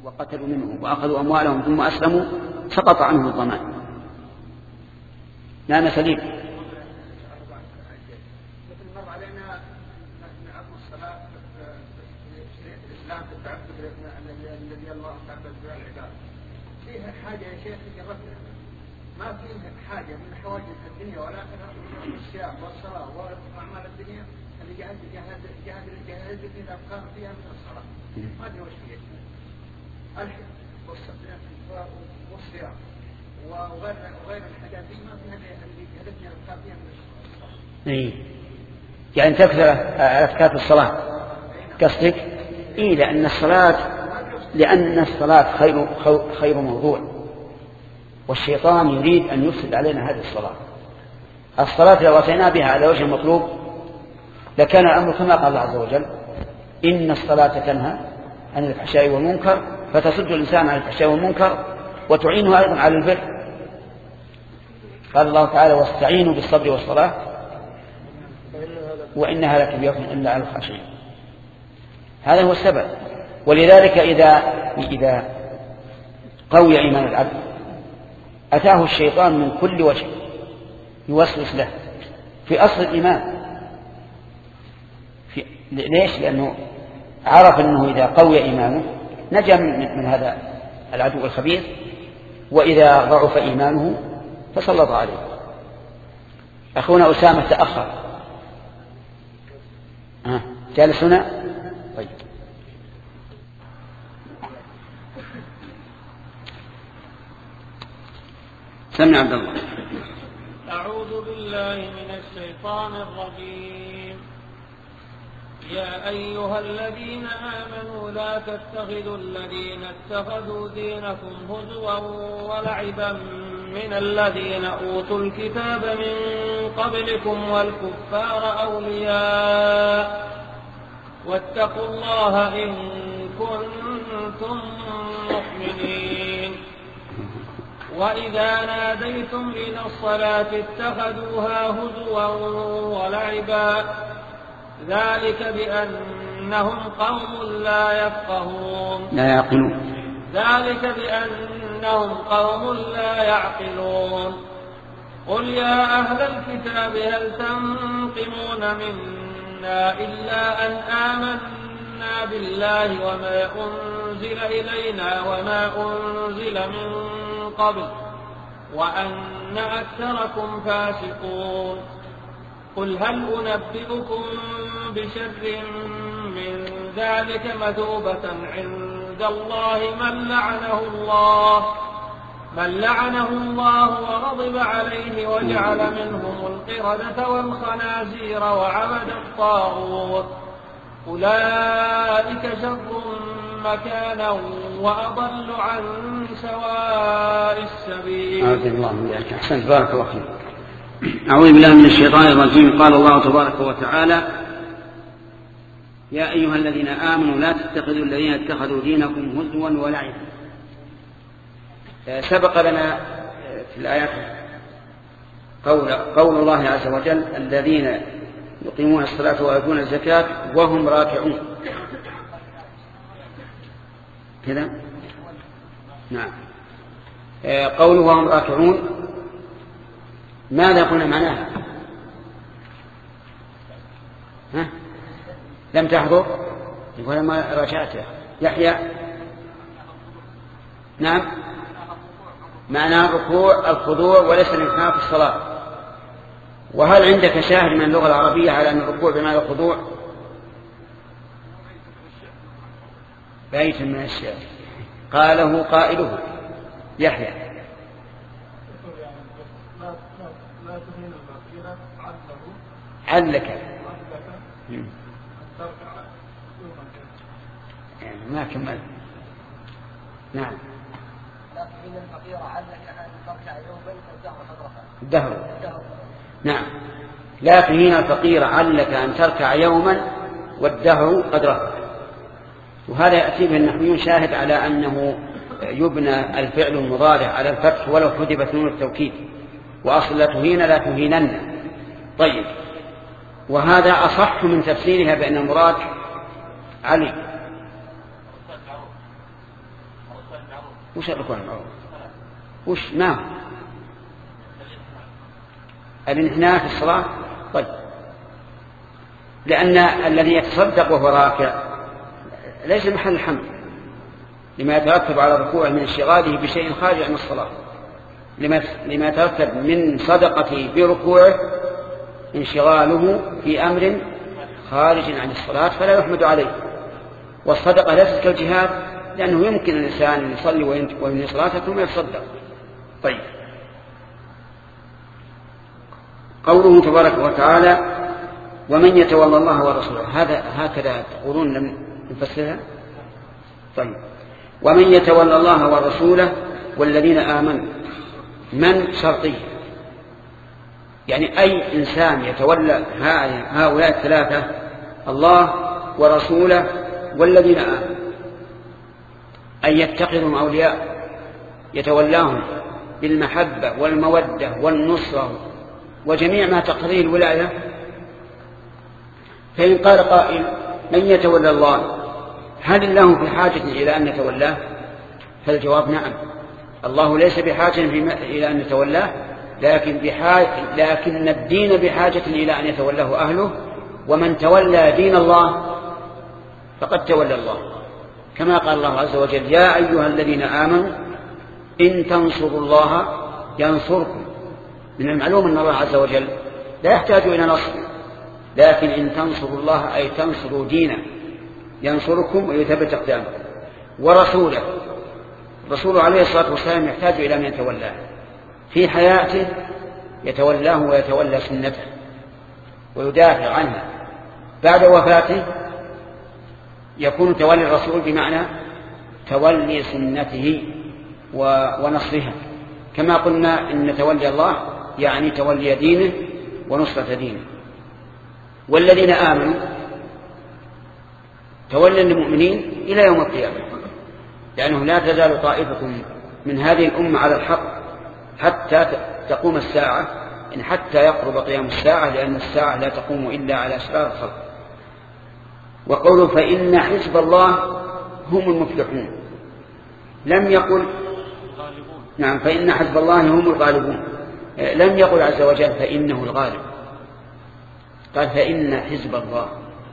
وقتلوا منه وأخذوا أموالهم ثم أسلموا سقط عنه الضمان. نعم سليم. فيها حاجة يا شيخ يرتبها ما فيها حاجة من حواجز الدنيا ولا من الصيام والصلاة وأعمال الدنيا اللي جهاد إذا قام فيها من الصلاة ما أدري وش فيها الحج والصيام وغير الحاجات دي ما فيها اللي جهدتني أبقى فيها من الصلاة. يعني تكثر أذكار الصلاة قصدك؟ لأن الصلاة خير موضوع، والشيطان يريد أن يفسد علينا هذه الصلاة لو أتينا بها على وجه المطلوب لكان الأمر كما قال الله عز وجل إن الصلاة تنهى عن الفحشاء والمنكر فتصد الإنسان عن الفحشاء والمنكر وتعينه أيضا على البر. قال الله تعالى واستعينوا بالصبر والصلاة وإنها لكبيرة إلا على الخاشعين. هذا هو السبب. ولذلك إذا قوي إيمان العبد أتاه الشيطان من كل وجه يوسوس له في أصل الإيمان. ليش؟ لأنه عرف أنه إذا قوي إيمانه نجا من هذا العدو الخبيث، وإذا ضعف إيمانه فسلط عليه. أخونا أسامة تأخر جالس هنا. طيب سمع عبد الله. أعوذ بالله من الشيطان الرجيم. يا أيها الذين آمنوا لا تتخذوا الذين اتخذوا دينكم هزوا ولعبا من الذين أوتوا الكتاب من قبلكم والكفار أولياء واتقوا الله إن كنتم مؤمنين. وإذا ناديتم إلى الصلاة اتخذوها هزوا ولعبا ذلك بأنهم قوم لا يفقهون ذلك بأنهم قوم لا يعقلون. قل يا أهل الكتاب هل تنقمون منا إلا أن آمنا بالله وما أنزل إلينا وما أنزل من قبل وأن أكثركم فاسقون. قل هل أنبئكم بشر من ذلك مثوبة عند الله من لعنه الله وغضب عليه وجعل منهم القردة والخنازير وعبد الطاغوت أولئك شر مكانا وأضل عن سواء السبيل. أحسنت بارك الله فيك. أعوذ بالله من الشيطان الرجيم. قال الله تبارك وتعالى يا أيها الذين آمنوا لا تتخذوا الذين اتخذوا دينكم هزوا ولعبا. سبق لنا في الآيات قول الله عز وجل الذين يقيمون الصلاة ويؤتون الزكاة وهم راكعون كذا. نعم. قوله وهم راكعون ماذا قلنا معناها؟ لم تحضر ولما راجعته يحيى. نعم معنى الركوع الخضوع وليس الانحناء في الصلاة. وهل عندك شاهد من اللغة العربية على أن الركوع بمعنى الخضوع؟ بيت من الشعر قاله قائله يحيى. علك يعني ما كمل. نعم الدهر. نعم لا تهين الفقير علك أن تركع يوما والدهر قد رفع. وهذا يأتي به النحويون شاهد على أنه يبنى الفعل المضارع على الفتح ولو حذفت نون التوكيد، وأصل لا تهين لا تهينن. طيب وهذا أصح من تفسيرها بأن المراد علي. وش الركوع المعروف؟ وش ما الانحناء في الصلاة؟ طيب، لأن الذي يتصدق وهو راكع ليس محل الحمد لما يترتب على الركوع من انشغاله بشيء خارج عن الصلاة، لما يترتب من صدقته بركوعه انشغاله في أمر خارج عن الصلاة فلا يحمد عليه. والصدقة ليست كالجهاد، لأنه يمكن الإنسان أن يصلي وينهي صلاته ثم يتصدق. طيب، قوله تبارك وتعالى ومن يتولى الله ورسوله، هكذا تقولون لم نفسرها؟ طيب، ومن يتولى الله ورسوله والذين آمنوا، من شرطيه، يعني أي إنسان يتولى هؤلاء الثلاثة، الله ورسوله والذين آمنوا، أن يتخذهم أولياء يتولاهم بالمحبة والمودة والنصرة وجميع ما تقتضيه الولاية. فإن قال قائل من يتولى الله، هل الله في حاجة إلى أن يتولاه؟ فالجواب نعم، الله ليس بحاجة إلى أن يتولاه، لكن الدين بحاجة إلى أن يتولاه أهله، ومن تولى دين الله فقد تولى الله، كما قال الله عز وجل يا أيها الذين آمنوا إن تنصروا الله ينصركم. من المعلوم أن الله عز وجل لا يحتاج إلى نصر، لكن إن تنصروا الله أي تنصروا دينه ينصركم ويثبت أقدامكم. ورسوله، رسوله عليه الصلاة والسلام يحتاج إلى من يتولاه في حياته، يتولاه ويتولى سنته ويدافع عنها. بعد وفاته يكون تولي الرسول بمعنى تولي سنته ونصرها، كما قلنا إن تولي الله يعني تولي دينه ونصرة دينه. والذين آمنوا تولى المؤمنين إلى يوم القيامة، لأنه لا تزال طائفة من هذه الأمة على الحق حتى تقوم الساعة، إن حتى يقرب قيام الساعة، لأن الساعة لا تقوم إلا على شرار الخلق. وقوله فإن حزب الله هم المفلحون، لم يقل نعم فإن حزب الله هم الغالبون، لم يقل عز وجل فإنه الغالب، قال فإن حزب الله،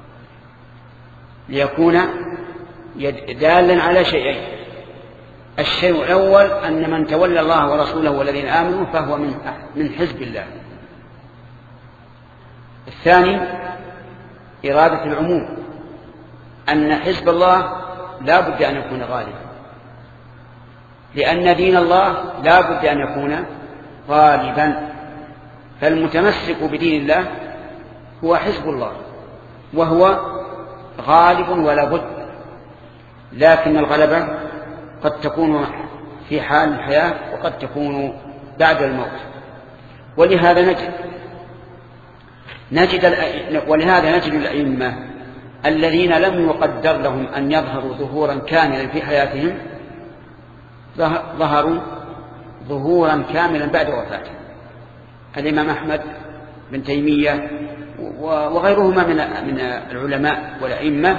ليكون دالا على شيئين. الشيء الأول أن من تولى الله ورسوله والذين آمنوا فهو من حزب الله. الثاني إرادة العموم، أن حزب الله لا بد أن يكون غالبا، لأن دين الله لا بد أن يكون غالبا، فالمتمسك بدين الله هو حزب الله وهو غالب ولا بد. لكن الغلبة قد تكون في حال الحياة وقد تكون بعد الموت. ولهذا نجد الأئمة الذين لم يقدر لهم أن يظهروا ظهورا كاملا في حياتهم ظهروا ظهورا كاملا بعد وفاته. الإمام أحمد بن تيمية وغيرهما من العلماء والأئمة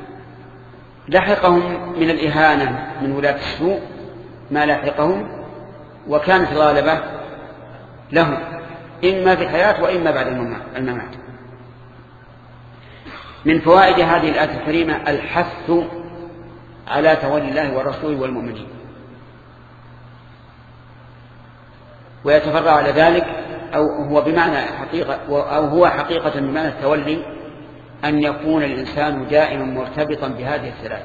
لحقهم من الإهانة من ولاة السوء ما لحقهم، وكانت الغالبة لهم إما في الحياة وإما بعد الممات. من فوائد هذه الآية الكريمة الحث على تولي الله ورسوله والمؤمنين، ويتفرع على ذلك هو حقيقة بمعنى التولي أن يكون الإنسان دائما مرتبطا بهذه الثلاثة: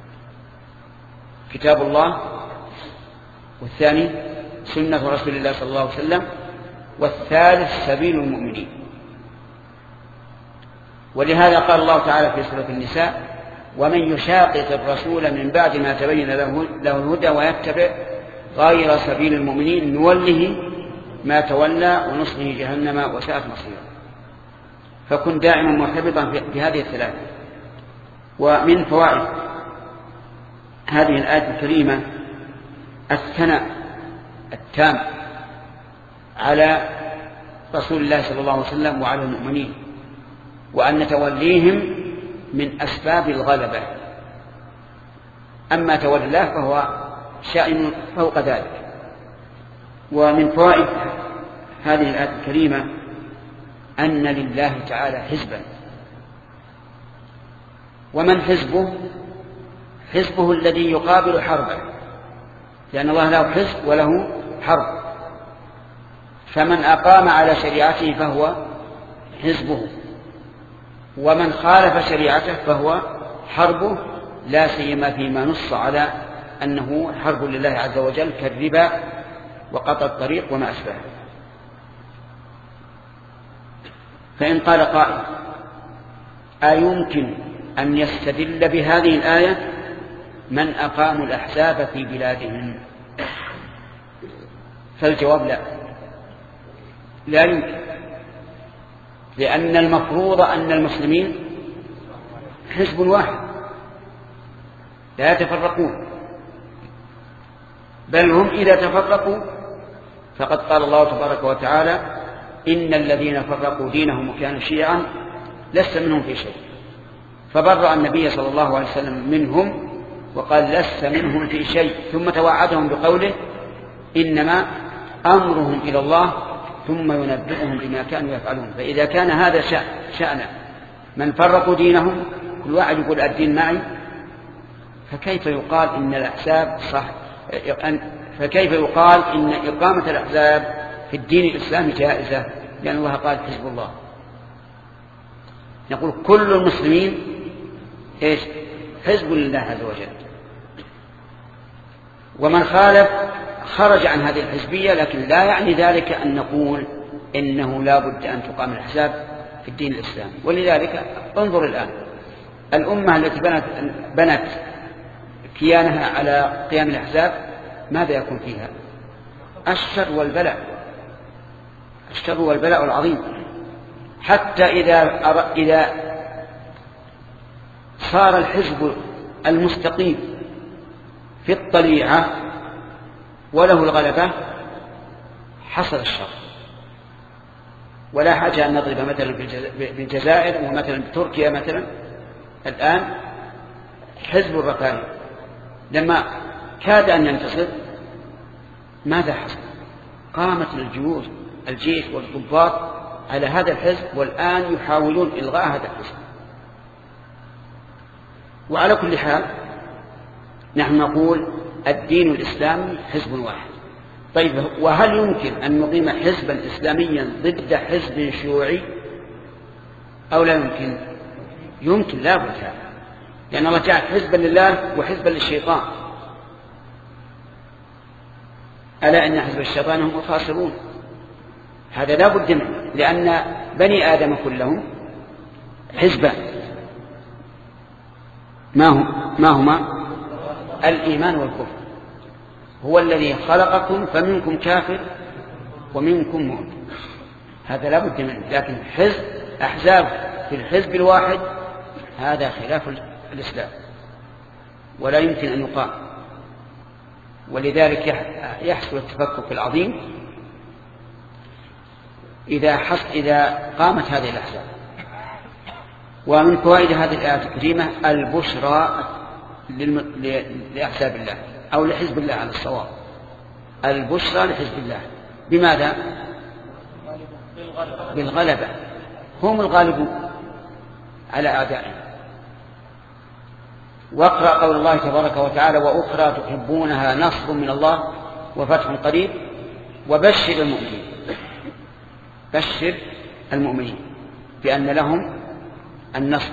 كتاب الله، والثاني سنة رسول الله صلى الله عليه وسلم، والثالث سبيل المؤمنين. ولهذا قال الله تعالى في سورة النساء: ومن يشاقق الرسول من بعد ما تبين له الهدى ويتبع غير سبيل المؤمنين نوله ما تولى ونصله جهنم وساءت مصيره. فكن دائما مرتبطا بهذه الثلاثة. ومن فوائد هذه الآية الكريمة الثناء التام على رسول الله صلى الله عليه وسلم وعلى المؤمنين، وأن توليهم من أسباب الغلبة. أما تولى الله فهو شأن فوق ذلك. ومن فوائد هذه الآية الكريمة أن لله تعالى حزبا. ومن حزبه؟ حزبه الذي يقابل حربه، لأن الله له حزب وله حرب. فمن أقام على شريعته فهو حزبه، ومن خالف شريعته فهو حربه، لا سيما فيما نص على أنه حرب لله عز وجل كالربا وقطع الطريق وما أشبهه. فإن قال قائل: أيمكن أن يستدل بهذه الآية من أقاموا الأحزاب في بلادهم؟ فالجواب لا يمكن، لأن المفروض أن المسلمين حزب واحد لا يتفرقون، بل هم إذا تفرقوا فقد قال الله تبارك وتعالى: إن الذين فرقوا دينهم وكانوا شيعا لست منهم في شيء. فبرأ النبي صلى الله عليه وسلم منهم وقال: لست منهم في شيء، ثم توعدهم بقوله: إنما أمرهم إلى الله ثم ينبئهم بما كانوا يفعلون. فإذا كان هذا شأن من فرقوا دينهم، كل واحد يقول الدين معي، فكيف يقال إن الأحزاب صح؟ فكيف يقال إن إقامة الأحزاب في الدين الإسلامي جائزة؟ لأن الله قال: حزب الله. نقول كل المسلمين إيش؟ حزب لله عز وجل. ومن خالف خرج عن هذه الحزبية، لكن لا يعني ذلك أن نقول إنه لا بد أن تقام الأحزاب في الدين الإسلامي. ولذلك انظر الآن الأمة التي بنت كيانها على قيام الأحزاب، ماذا يكون فيها؟ الشر والبلاء العظيم. حتى إذا صار الحزب المستقيم في الطليعة وله الغلبة حصل الشر. ولا حاجة أن نضرب مثلا بالجزائر ومثلا بتركيا. مثلا الآن حزب الرفاهي لما كاد أن ينتصر ماذا حصل؟ قامت الجيش والضباط على هذا الحزب، والآن يحاولون إلغاء هذا الحزب. وعلى كل حال نحن نقول الدين الإسلامي حزب واحد. طيب، وهل يمكن أن نقيم حزبا إسلاميا ضد حزب شيوعي أو لا يمكن؟ يمكن، لا بد، لأن الله جعل حزبا لله وحزبا للشيطان. ألا إن حزب الشيطان هم الخاسرون. هذا لا بد منه، لأن بني آدم كلهم حزبان. ما هما؟ الإيمان والكفر. هو الذي خلقكم فمنكم كافر ومنكم مؤمن، هذا لا بد منه. لكن أحزاب في الحزب الواحد هذا خلاف الإسلام ولا يمكن أن يقام. ولذلك يحصل التفكك العظيم إذا قامت هذه الأحزاب. ومن فوائد هذه الآية الكريمة البشرى لأحزاب الله أو لحزب الله على الصواب. البشرى لحزب الله بماذا؟ بالغلبة، هم الغالبون على أعدائهم. واقرأ قول الله تبارك وتعالى: وأخرى تحبونها نصر من الله وفتح قريب وبشر المؤمنين. بشر المؤمنين بأن لهم النصر.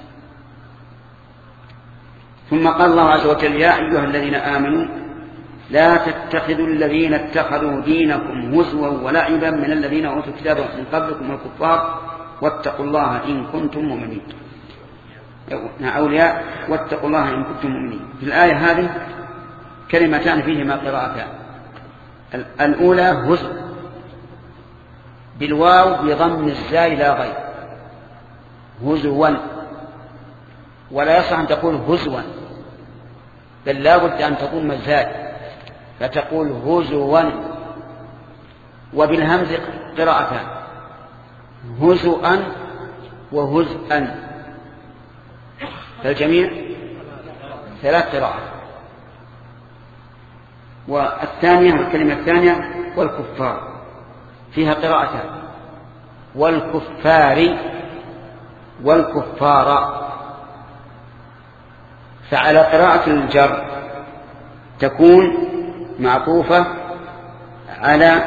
ثم قال الله عز وجل: يا أيها الذين آمنوا لا تتخذوا الذين اتخذوا دينكم هزوا ولعبا من الذين أوتوا الكتاب من قبلكم والكفار واتقوا الله إن كنتم مؤمنين. أولياء واتقوا الله إن كنتم مؤمنين. في الآية هذه كلمتان فيهما قراءتان. الأولى هزو بالواو بضم الزاي لا غير، هزوا، ولا يصح أن تقول هزوا، بل لا بد أن تضم الزاي فتقول هزوا. وبالهمز قراءتان، هزوا وهزءا، فالجميع 3 قراءات. والثانية الكلمة الثانية والكفار فيها قراءتان، والكفار والكفار. فعلى قراءة الجر تكون معطوفة على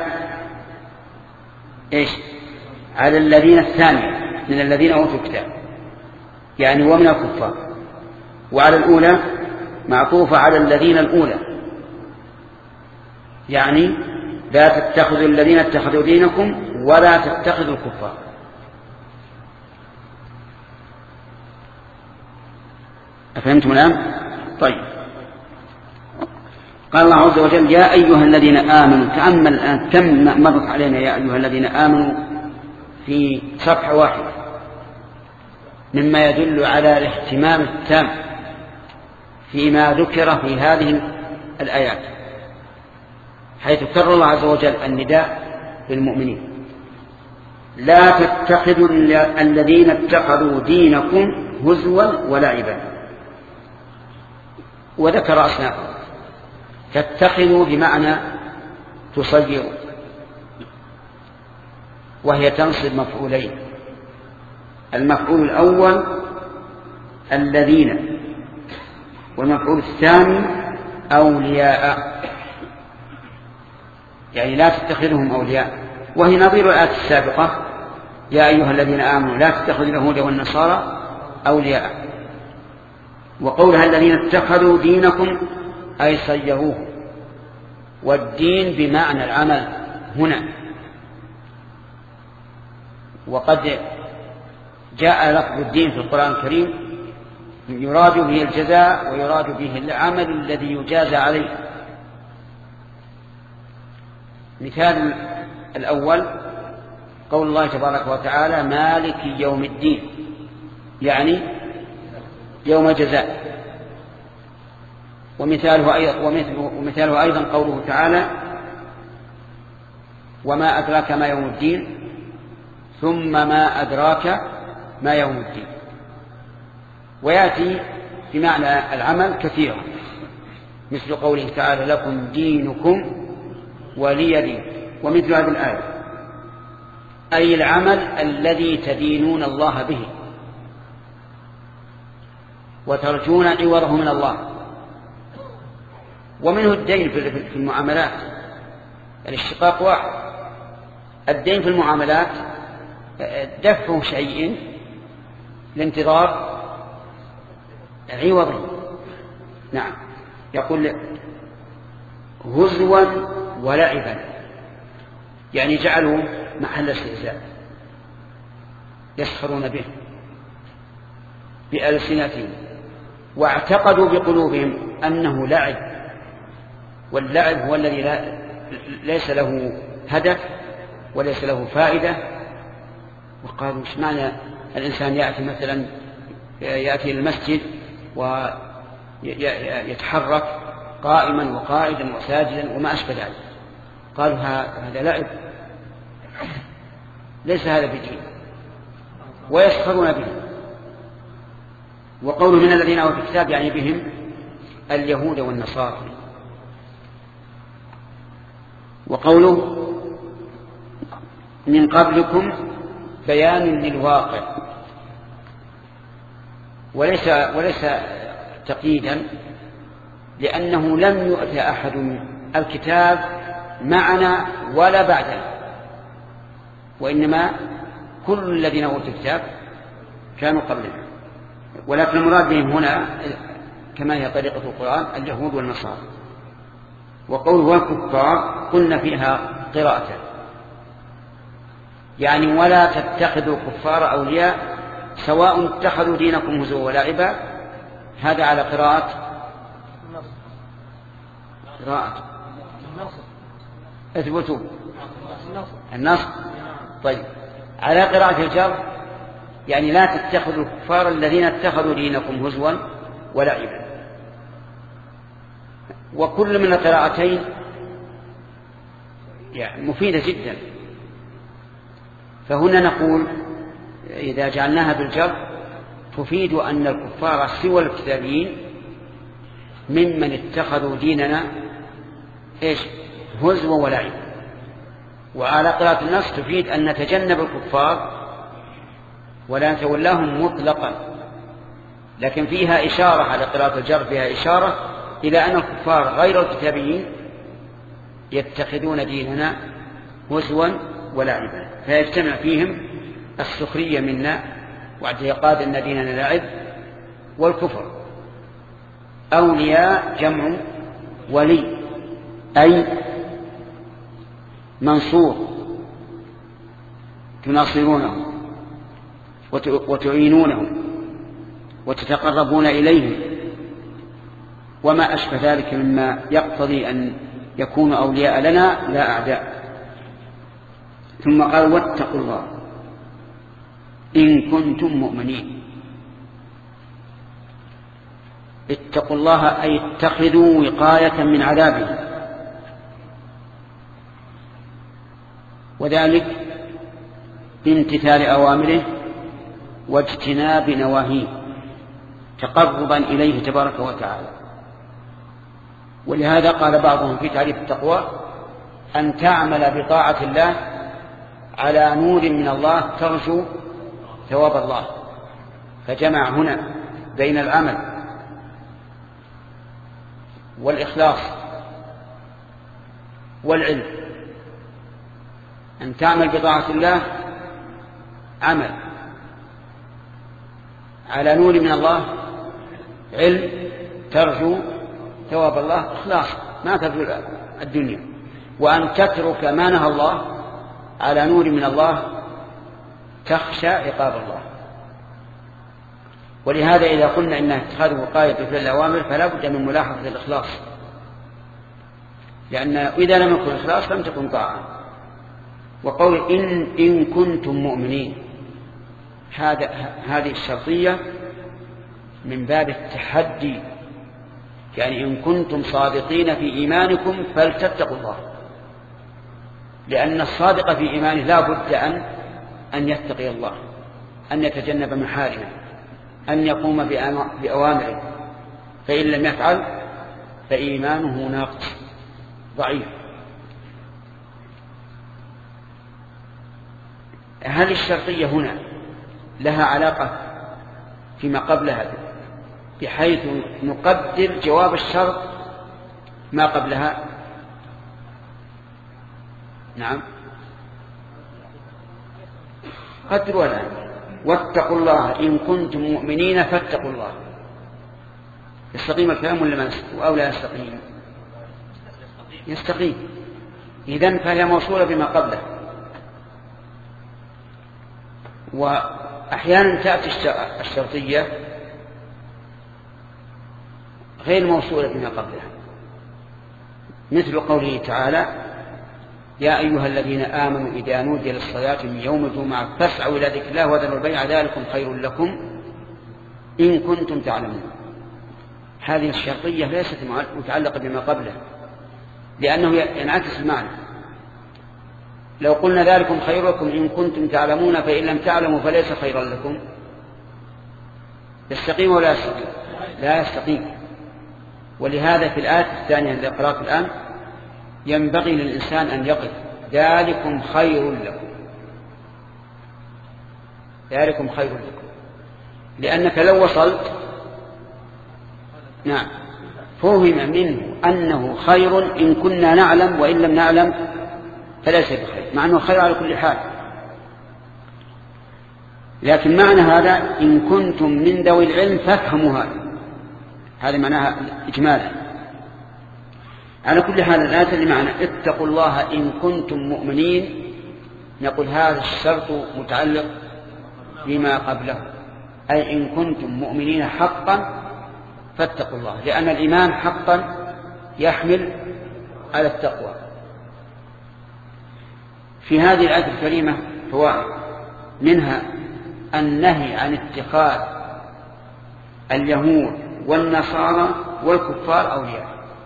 إيش؟ على الذين الثانية من الذين أوتوا الكتاب، يعني ومن الكفار. وعلى الأولى معطوفة على الذين الأولى، يعني لا تتخذوا الذين اتخذوا دينكم ولا تتخذوا الكفار. أفهمتم الآن؟ طيب. قال الله عز وجل يا أيها الذين آمنوا. تأمل الآن كم مرت علينا يا أيها الذين آمنوا في صفحة واحدة، مما يدل على الاهتمام التام فيما ذكر في هذه الآيات، حيث كرر الله عز وجل النداء للمؤمنين لا تتخذوا الذين اتخذوا دينكم هزوا ولعبا، وذكر أصنافا. تتخذوا بمعنى تصيروا، وهي تنصب مفعولين. المفعول الأول الذين، والمفعول الثاني أولياء، يعني لا تتخذهم أولياء، وهي نظير الآية السابقة يا أيها الذين آمنوا لا تتخذوا اليهود والنصارى أولياء. وقولها الذين اتخذوا دينكم أي صيروه، والدين بمعنى العمل هنا. وقد جاء لفظ الدين في القرآن الكريم يراد به الجزاء ويراد به العمل الذي يجازى عليه. مثال الأول قول الله تبارك وتعالى مالك يوم الدين، يعني يوم الجزاء. ومثاله أيضا قوله تعالى وما أدراك ما يوم الدين ثم ما أدراك ما يوم الدين. ويأتي بمعنى العمل كثيرا، مثل قوله تعالى لكم دينكم ولي دين. ومثل هذه الآية أي العمل الذي تدينون الله به وترجون عوضه من الله. ومنه الدين في المعاملات، الاشتقاق واحد. الدين في المعاملات دفع شيء لانتظار عوضه. نعم، يقول هزوا ولعبا، يعني جعلوا محل استهزاء يسخرون به بألسنتهم، واعتقدوا بقلوبهم أنه لعب، واللعب هو الذي ليس له هدف وليس له فائدة. وقالوا ايش معنى الإنسان يأتي مثلا يأتي المسجد ويتحرك قائما وقائدا وساجدا وما أشبه ذلك. قالوا هذا لعب، ليس هذا بدين، ويسخرون به. وقوله من الذين أوتوا الكتاب يعني بهم اليهود والنصارى. وقوله من قبلكم بيان للواقع، وليس تقييدا، لأنه لم يؤت أحد الكتاب معنا ولا بعدنا، وإنما كل الذين أوتوا الكتاب كانوا قبلنا. ولكن المراد بهم هنا كما هي طريقة القرآن اليهود والنصارى. وقوله والكفار قلنا فيها قراءة، يعني ولا تتخذوا كفار أولياء سواء اتخذوا دينكم هزوا ولعبا. هذا على قراءة اثبتوا النصب. طيب، على قراءة الجر يعني لا تتخذوا الكفار الذين اتخذوا دينكم هزوا ولعبا. وكل من القراءتين يعني مفيدة جدا. فهنا نقول إذا جعلناها بالجر تفيد أن الكفار سوى الكتابيين ممن اتخذوا ديننا إيش؟ هزوا ولعب. وعلى قراءة النص تفيد أن نتجنب الكفار ولا نتولاهم مطلقا، لكن فيها إشارة على قراءة الجر، فيها إشارة إلى أن الكفار غير الكتابيين يتخذون ديننا هزوا ولعبا، فيجتمع فيهم السخرية منا واعتقاد أن ديننا لعب والكفر. أولياء جمع ولي، أي منصور، تناصرونه وتعينونه وتتقربون إليه وما أشبه ذلك مما يقتضي أن يكون أولياء لنا لا أعداء. ثم قال واتقوا الله إن كنتم مؤمنين. اتقوا الله أي اتخذوا وقاية من عذابه، وذلك بامتثال أوامره واجتناب نواهيه تقربا إليه تبارك وتعالى. ولهذا قال بعضهم في تعريف التقوى أن تعمل بطاعة الله على نور من الله ترجو ثواب الله، فجمع هنا بين العمل والإخلاص والعلم. أن تعمل بطاعة الله عمل على نور من الله، علم ترجو ثواب الله، إخلاص ما ترجو الدنيا، وأن تترك ما نهى الله على نور من الله تخشى عقاب الله. ولهذا إذا قلنا إن اتخاذ وقاية في الأوامر فلا بد من ملاحظة الإخلاص، لأن إذا لم يكن إخلاص لم تكن طاعة. وقول إن كنتم مؤمنين، هذه الشرطية من باب التحدي، يعني إن كنتم صادقين في إيمانكم فلتتقوا الله، لأن الصادق في إيمانه لا بد أن يتقي الله، أن يتجنب محارمه، أن يقوم بأوامره، فإن لم يفعل فإيمانه ناقص ضعيف. هل الشرطية هنا لها علاقة فيما قبلها بحيث نقدر جواب الشرط ما قبلها؟ نعم قدروا الآن واتقوا الله إن كنتم مؤمنين فاتقوا الله. يستقيم الكلام ولا ما أو لا يستقيم؟ يستقيم. إذن فهي موصولة بما قبله. وأحيانا تأتي الشرطية غير موصولة بما قبلها، مثل قوله تعالى يا أيها الذين آمنوا إذا نودي للصلاة من يوم الجمعة فاسعوا إلى ذكر الله وذروا البيع ذلكم خير لكم إن كنتم تعلمون. هذه الشرطية ليست متعلقة بما قبله، لأنه ينعكس المعنى. لو قلنا ذلكم خير لكم إن كنتم تعلمون فإن لم تعلموا فليس خيرا لكم، يستقيم ولا يستقيم؟ لا يستقيم. ولهذا في الآية الثانية التي قرأت الآن ينبغي للإنسان أن يقف ذلكم خير لكم، ذلكم خير لكم، لأنك لو وصلت نعم فهم منه أنه خير إن كنا نعلم، وإن لم نعلم فليس بخير، مع أنه خير على كل حال. لكن معنى هذا إن كنتم من ذوي العلم فافهموا هذا معناها إجمالا. على كل حال الآية اللي معنا اتقوا الله إن كنتم مؤمنين، نقول هذا الشرط متعلق بما قبله، أي إن كنتم مؤمنين حقا فاتقوا الله، لأن الإيمان حقا يحمل على التقوى. في هذه الآية الكريمة فوائد، منها النهي عن اتخاذ اليهود والنصارى والكفار أولياء،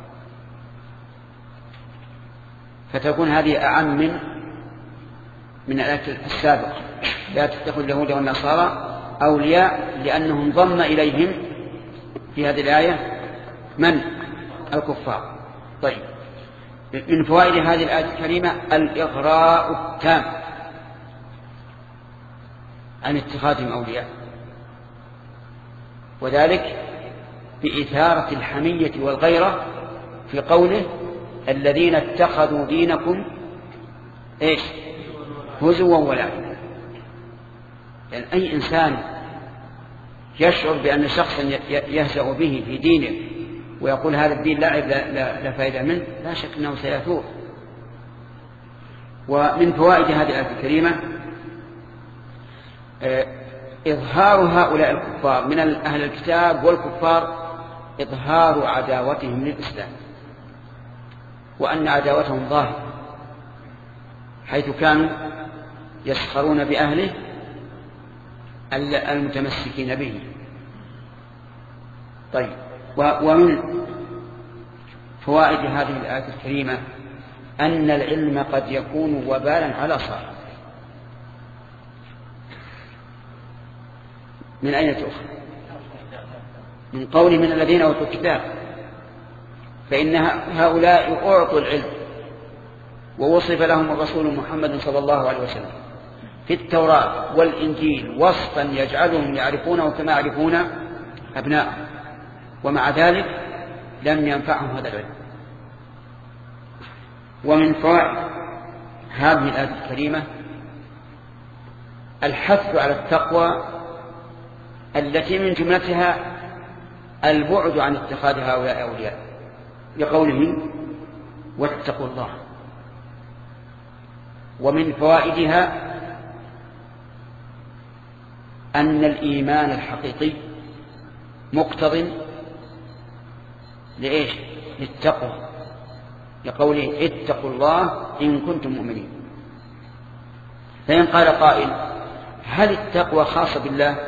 فتكون هذه أعم من الآية السابقة لا تتخذوا اليهود والنصارى أولياء، لأنه انضم إليهم في هذه الآية من؟ الكفار. طيب من فوائد هذه الآية الكريمة الإغراء التام عن اتخاذهم أولياء، وذلك بإثارة الحمية والغيرة في قوله الذين اتخذوا دينكم هزوا ولعبا. يعني أي إنسان يشعر بأن شخصا يهزأ به في دينه ويقول هذا الدين لعب لا فائدة منه، لا شك أنه سيثور. ومن فوائد هذه الآية الكريمة إظهار هؤلاء الكفار من أهل الكتاب والكفار إظهار عداوتهم للإسلام، وأن عداوتهم ظاهرة، حيث كانوا يسخرون بأهله المتمسكين به. طيب، ومن فوائد هذه الآية الكريمة أن العلم قد يكون وبالا على صاحبه. من أين تؤخذ؟ من قول من الذين أوتوا الكتاب، فإن هؤلاء أعطوا العلم ووصف لهم الرسول محمد صلى الله عليه وسلم في التوراة والإنجيل وصفا يجعلهم يعرفونه كما يعرفون أبناءهم، ومع ذلك لم ينفعهم هذا العلم. ومن فوائد هذه الآية الكريمة الحث على التقوى التي من جملتها البعد عن اتخاذ هؤلاء أولياء، لقوله واتقوا الله. ومن فوائدها أن الإيمان الحقيقي مقتضٍ لإيش؟ للتقوى، لقوله اتقوا الله إن كنتم مؤمنين. فإن قال قائل هل التقوى خاصة بالله؟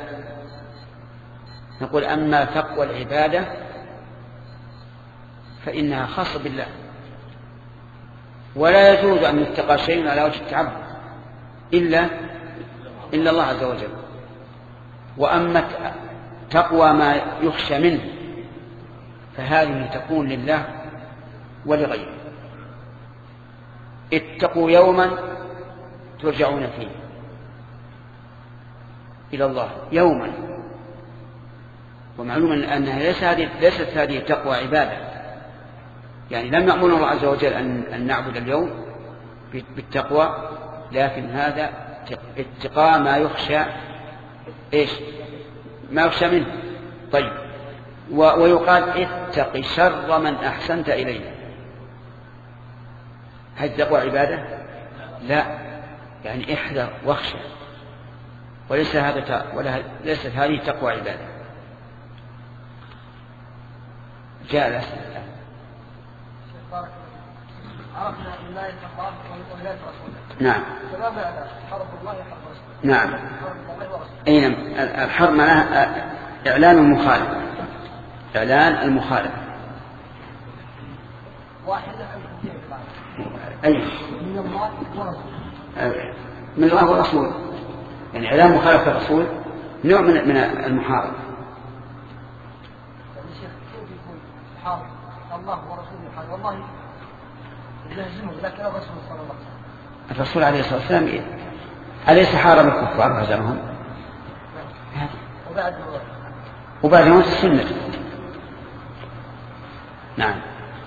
نقول أما تقوى العبادة فإنها خاصة بالله، ولا يجوز أن يتقى شيء على وجه التعبد إلا الله عز وجل. وأما تقوى ما يخشى منه فهذه تكون لله ولغيره. اتقوا يوما ترجعون فيه إلى الله، يوما. ومعلوم أنها ليست هذه تقوى عبادة، يعني لم يأمر الله عز وجل أن نعبد اليوم بالتقوى، لكن هذا اتقاء ما يخشى ما يخشى منه. طيب، ويقال اتق شر من أحسنت إليه. هل تقوى عبادة؟ لا، يعني احذر واخشى، وليست هذه تقوى عبادة. جاء الأسئلة الآن. عرفنا أن لا يتقى ولا رسوله. نعم. فماذا حرب الله حرب رسوله؟ نعم. أي نعم. الحرب معناها إعلان المخالف، إعلان المخالف. واحد أي من الله ورسوله. من الله ورسوله، يعني إعلان مخالفة الرسول نوع من المحاربة. حارب الله ورسوله حارب والله يهزمه، لكن الرسول صلى الله عليه وسلم الرسول عليه الصلاة والسلام أليس حارب الكفار وهزمهم؟ وبعد موت السنة. نعم.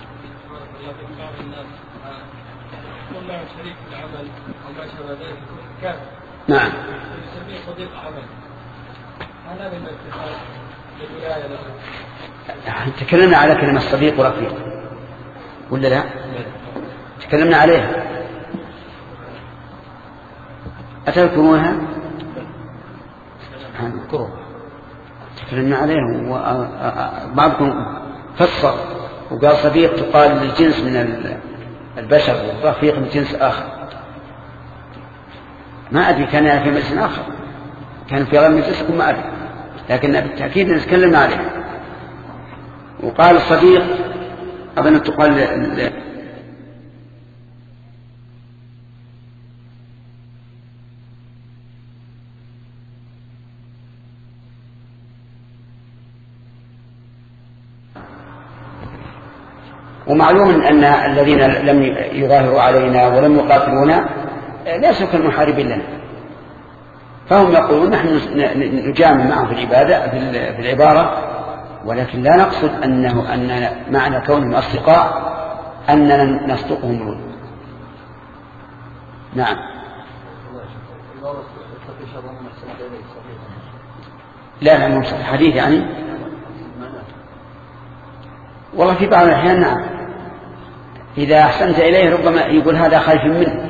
والله شريك في العمل أو ما شابه ذلك كافر. نعم. يسميه صديق عمل. هذا من الاتخاذ الولاية له. تكلمنا على كلمة صديق ورفيق ولا لا؟ تكلمنا عليها، أتذكرونها؟ اذكروا تكلمنا عليها، وبعضكم فسر وقال صديق تقال للجنس من البشر، والرفيق من جنس آخر. ما أدري كان في مجلس آخر، كان في غير مجلسكم ما أدري، لكن بالتأكيد نتكلم عليه. وقال الصديق أظن تقال ومعلوم أن الذين لم يظاهروا علينا ولم يقاتلونا ليسوا كالمحاربين لنا، فهم يقولون نحن نجامل معهم في العبادة في العبارة، ولكن لا نقصد أن معنى كونهم أصدقاء أننا نصدقهم الود. نعم. لا مش الحديث يعني والله في بعض الأحيان نعم، إذا أحسنت إليه ربما يقول هذا خايف منه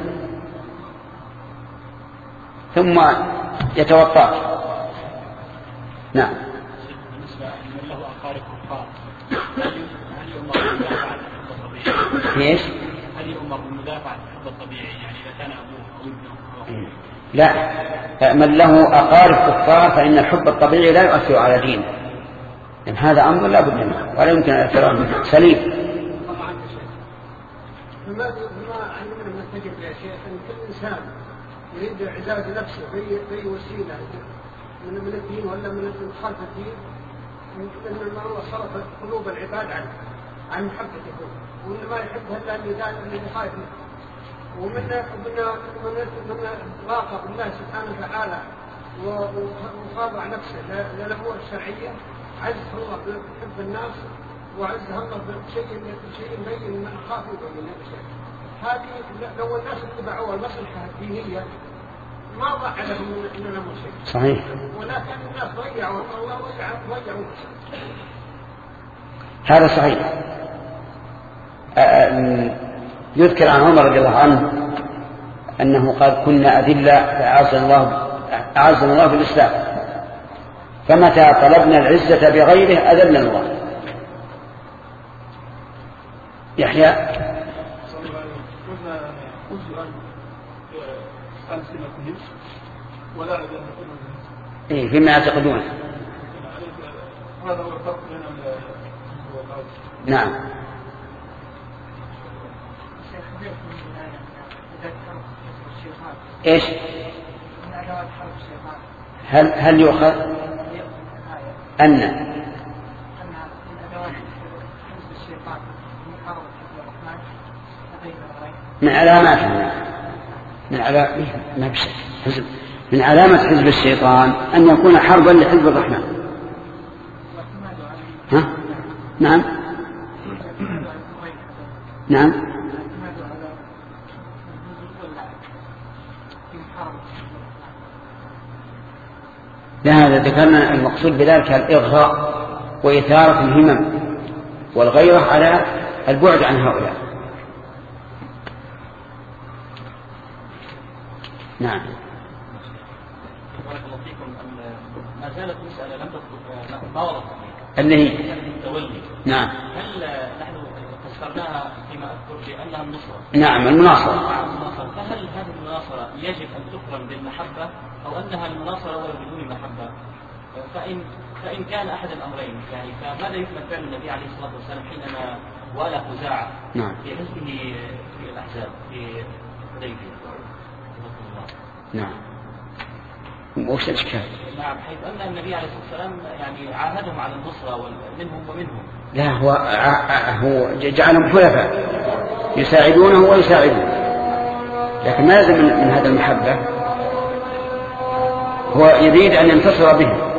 ثم يتوطأ. نعم. بالنسبة لمن له أقارب كفار هل يؤمر بالمدافع عن الحب الطبيعي؟ ايش؟ هل يؤمر بالمدافع عن الحب الطبيعي يعني إذا كان أبوه أو ابنه؟ لا، من له أقارب كفار فإن الحب الطبيعي لا يؤثر على دينه، إن هذا أمر لا بد منه ولا يمكن أن يأثر منه. سليم. طبعا يا شيخ بما علمنا من التجربة يا شيخ أن كل إنسان يريد إعزاز نفسه بأي وسيلة من الدين ولا من خلف الدين، يمكن أن الله صرف قلوب العباد عن محبته وإن ما يحبها إلا أن يخاف منه، ومن راقب الله سبحانه وتعالى وخاضع نفسه للأمور الشرعية، عزه الله بحب الناس وعزه الله بشيء مبين من أخاف من الشيء. هذه لو الناس اتبعوا المصلحة الدينية ما ضاع لهم من الأمر شيء. صحيح. ولكن الناس ضيعوا الله ضيعوا. هذا صحيح. يذكر عن عمر رضي الله عنه أنه قال كنا أذلة فأعزنا الله في الإسلام، فمتى طلبنا العزة بغيره أذلنا الله. يحيى. قلنا جزءا ألسنتهم ولا إيه فيما يعتقدون. هذا هو الفرق بين نعم. ايش؟ هل يؤخذ أن من علامات من علامة حزب الشيطان أن يكون حربا لحزب الرحمن. ها؟ نعم نعم. لهذا ذكرنا المقصود بذلك الإغراء وإثارة الهمم والغيرة على البعد عن هؤلاء. نعم. بارك الله فيكم. ما زالت مسألة لم ما وضحت اللي هي التولي. نعم. هل نحن فسرناها فيما أذكر بأنها النصرة؟ نعم المناصرة. فهل هذه المناصرة يجب أن تقرن بالمحبة أو أنها المناصرة ولا بدون محبة؟ فإن كان أحد الأمرين يعني فماذا يكمل فعل النبي عليه الصلاة والسلام حينما والى خزاعة نعم. في حزبه في الأحزاب في حديبية؟ نعم. وش الإشكال؟ نعم، حيث أن النبي عليه الصلاة والسلام يعني عاهدهم على النصرة منهم ومنهم. لا هو جعلهم حلفاء يساعدونه ويساعدونه، لكن ما لازم من هذا المحبة. هو يريد أن ينتصر بهم،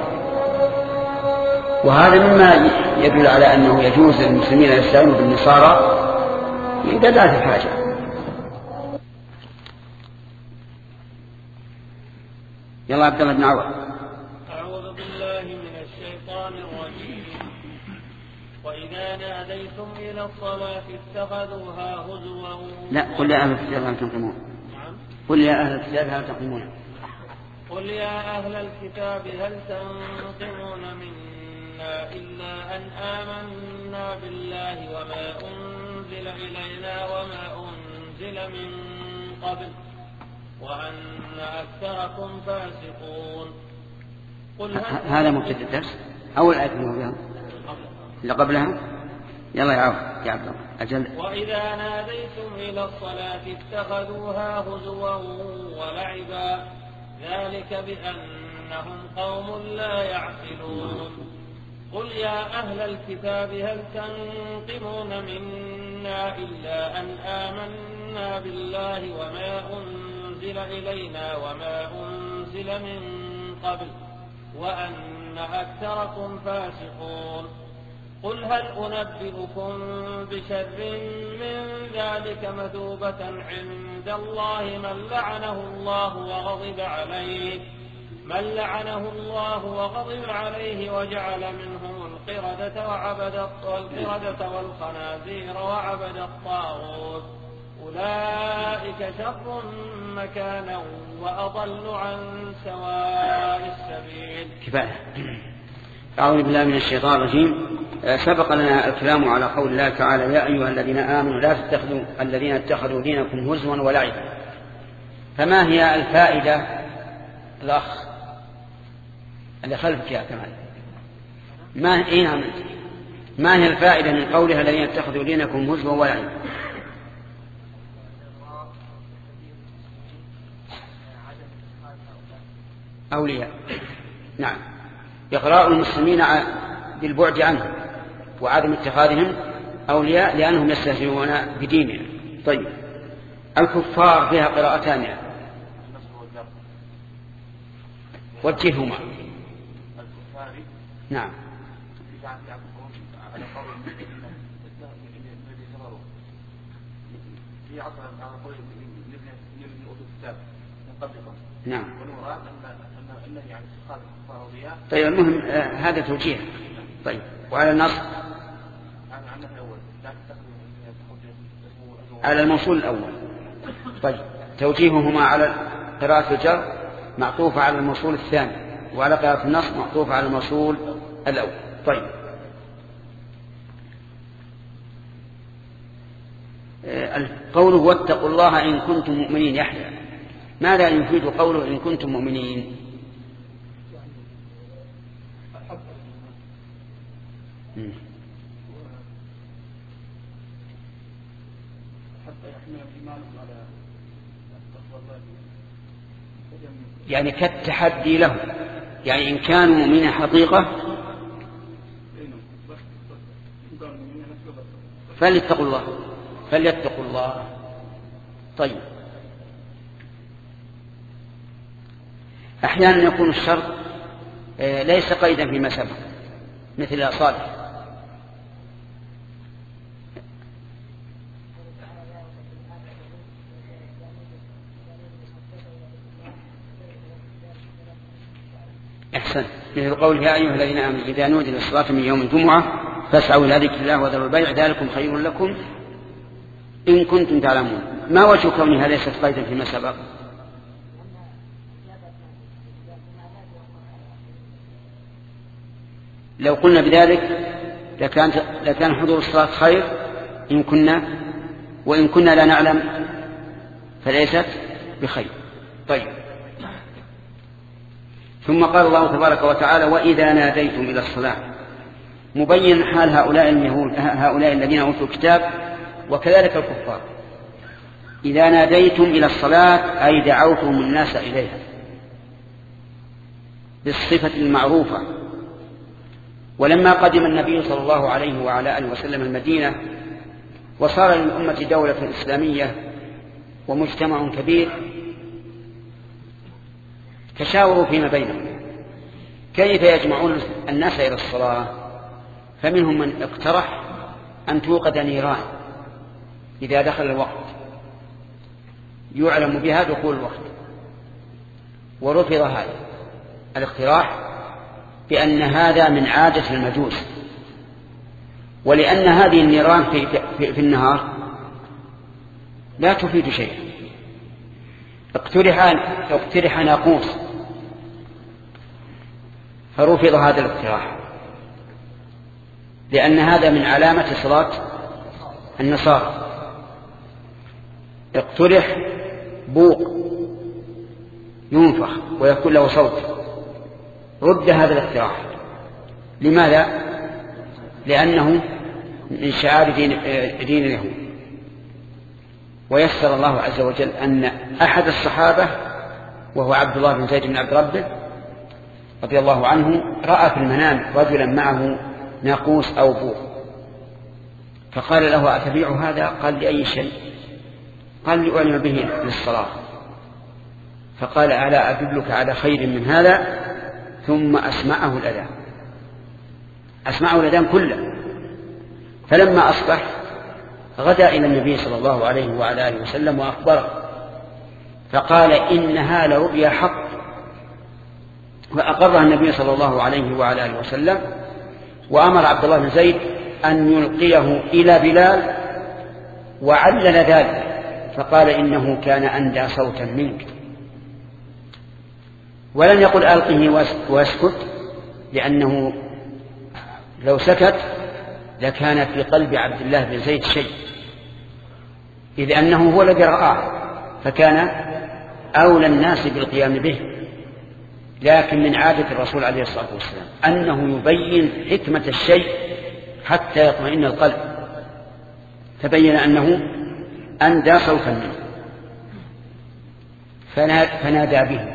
وهذا مما يدل على أنه يجوز للمسلمين أن يستعينوا بالنصارى إذا دعت الحاجة. يلا عبد الله بن عوض. أعوذ بالله من الشيطان الرجيم. وإذا ناديتم إلى الصلاة اتخذوها هزوا. لا قل يا أهل الكتاب هل تنقمون. قل يا أهل الكتاب هل تنقمون. قل يا أهل الكتاب هل تنقمون منا إلا أن آمنا بالله وما أنزل إلينا وما أنزل من قبل وأن أكثركم فاسقون. هذا مبتدأ الدرس أول آية من اللي قبلها. يلا يا عبد الله أجل. وإذا ناديتم إلى الصلاة اتخذوها هزوا ولعبا ذلك بأنهم قوم لا يعقلون. قل يا أهل الكتاب هل تنقمون منا منا إلا أن آمنا بالله وما أنزل إلينا وما أنزل من قبل وأن أكثركم فاسقون. قل هل أنبئكم بشر من ذلك مثوبة عند الله من لعنه الله وغضب عليه وجعل منهم القردة والخنازير وعبد الطاغوت أولئك شر مكانا وأضل عن سواء السبيل. كفاية. أعوذ بالله من الشيطان الرجيم. سبق لنا الكلام على قول الله تعالى يا أيها الذين آمنوا لا تتخذوا الذين اتخذوا دينكم هزوا ولعبا. فما هي الفائدة الأخ اللي خلفك يا كمال ما هي الفائدة من قولها الذين اتخذوا دينكم هزوا ولعبا؟ أولياء. نعم، إغراء المسلمين بالبعد عنهم وعدم اتخاذهم أولياء لأنهم يستهزئون بدينهم. طيب، الكفار فيها قراءتان يعني. وجههما. نعم. نعم. طيب، المهم هذا توجيه. طيب، وعلى النص على الموصول الأول. طيب، توجيههما على قراءة الجر معطوفة على الموصول الثاني، وعلى قراءة النص معطوفة على الموصول الأول. طيب، قوله واتقوا الله إن كنتم مؤمنين يحيى، ماذا يفيد قوله إن كنتم مؤمنين؟ يعني كالتحدي له، يعني إن كانوا مؤمنين حقيقة فليتقوا الله. طيب، أحيانا يكون الشرط ليس قيدا فيما سبق مثل صالح. أحسن، مثل قول يا أيها الذين آمنوا إذا نودي للصلاة من يوم الجمعة فاسعوا إلى ذكر الله وذروا البيع ذلكم خير لكم إن كنتم تعلمون. ما وجه كونها ليست قيدا فيما سبق؟ لو قلنا بذلك لكان حضور الصلاة خير إن كنا، وإن كنا لا نعلم فليست بخير. طيب، ثم قال الله تبارك وتعالى وإذا ناديتم إلى الصلاة، مبين حال هؤلاء الذين أوتوا الكتاب وكذلك الكفار. إذا ناديتم إلى الصلاة أي دعوتم الناس إليها بالصفة المعروفة. ولما قدم النبي صلى الله عليه وعلى آله وسلم المدينة وصار للأمة دولة إسلامية ومجتمع كبير، تشاوروا فيما بينهم كيف يجمعون الناس إلى الصلاة. فمنهم من اقترح أن توقد نيران إذا دخل الوقت يعلم بها دخول الوقت، ورفض هذا الاقتراح بأن هذا من عادة المجوس، ولأن هذه النيران في النهار لا تفيد شيئا. اقترح ناقوس فرفض هذا الاقتراح، لأن هذا من علامة صلاة النصارى. اقترح بوق ينفخ ويكون له صوت، رد هذا الاقتراح. لماذا؟ لأنه من شعار دين اليهود. ويسر الله عز وجل أن أحد الصحابة وهو عبد الله بن زيد بن عبد ربه رضي الله عنه رأى في المنام رجلا معه ناقوس أو بوق، فقال له أتبيع هذا؟ قال لأي شيء؟ قال لأعلم به للصلاة. فقال ألا أدلك على خير من هذا؟ ثم أسمعه الأذان، أسمعه الأذان كله. فلما أصبح غدا إلى النبي صلى الله عليه وعلى آله وسلم وأخبره، فقال إنها لرؤيا حق. فأقرها النبي صلى الله عليه وعلى آله وسلم، وأمر عبد الله بن زيد أن يلقيه إلى بلال، وعلل ذلك فقال إنه كان أندى صوتا منك. ولن يقل ألقه واسكت، لأنه لو سكت لكان في قلب عبد الله بن زيد شيء، إذ أنه هو الذي رآه فكان أولى الناس بالقيام به. لكن من عادة الرسول عليه الصلاة والسلام أنه يبين حكمة الشيء حتى يطمئن القلب، فبين أنه أندى صوتا منه فنادى به.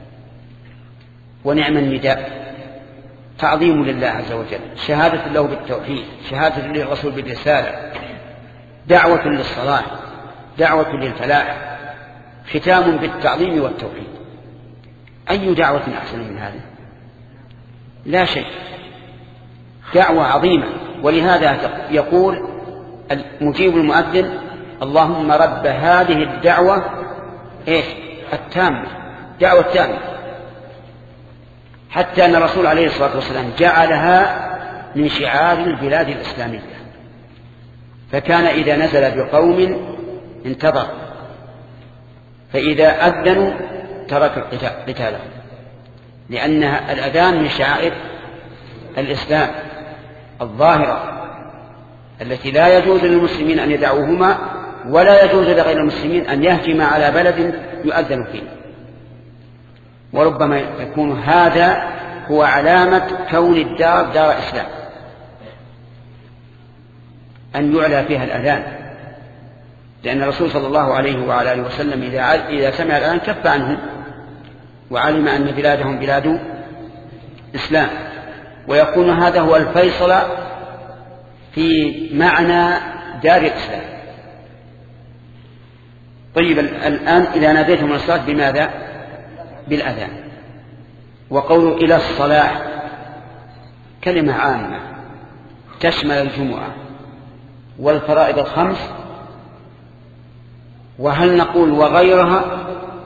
ونعم النداء، تعظيم لله عز وجل، شهادة له بالتوحيد، شهادة للرسول بالرسالة، دعوة للصلاة، دعوة للفلاح، ختام بالتعظيم والتوحيد. أي دعوة أحسن من هذا؟ لا شيء، دعوة عظيمة. ولهذا يقول مجيب المؤذن اللهم رب هذه الدعوة التامة، دعوة تامة، حتى أن الرسول عليه الصلاة والسلام جعلها من شعار البلاد الإسلامية. فكان إذا نزل بقوم انتظر، فإذا أذنوا ترك قتاله، لأن الأذان من شعائر الإسلام الظاهرة التي لا يجوز للمسلمين أن يدعوهما، ولا يجوز لغير المسلمين أن يهجم على بلد يؤذن فيه. وربما يكون هذا هو علامة كون الدار دار إسلام، أن يعلى فيها الأذان، لأن الرسول صلى الله عليه وعلى آله وسلم إذا سمع الأذان كف عنه، وعلم أن بلادهم بلاد إسلام، ويكون هذا هو الفيصل في معنى دار الإسلام. طيب الآن إذا ناديتهم الصلاة بماذا؟ بالأذان. وقول إلى الصلاة كلمة عامة تشمل الجمعة والفرائض الخمس، وهل نقول وغيرها؟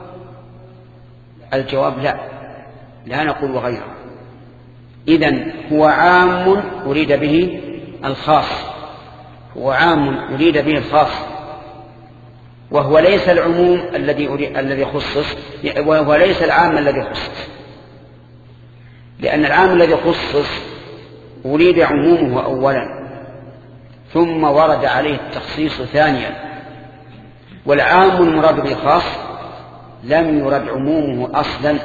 الجواب لا نقول وغيرها. إذن هو عام أريد به الخاص، هو عام أريد به الخاص، وهو ليس العموم الذي خصص، وهو ليس العام الذي خصص، لأن العام الذي خصص أريد عمومه أولا ثم ورد عليه التخصيص ثانيا، والعام المراد بالخاص لم يرد عمومه أصلا.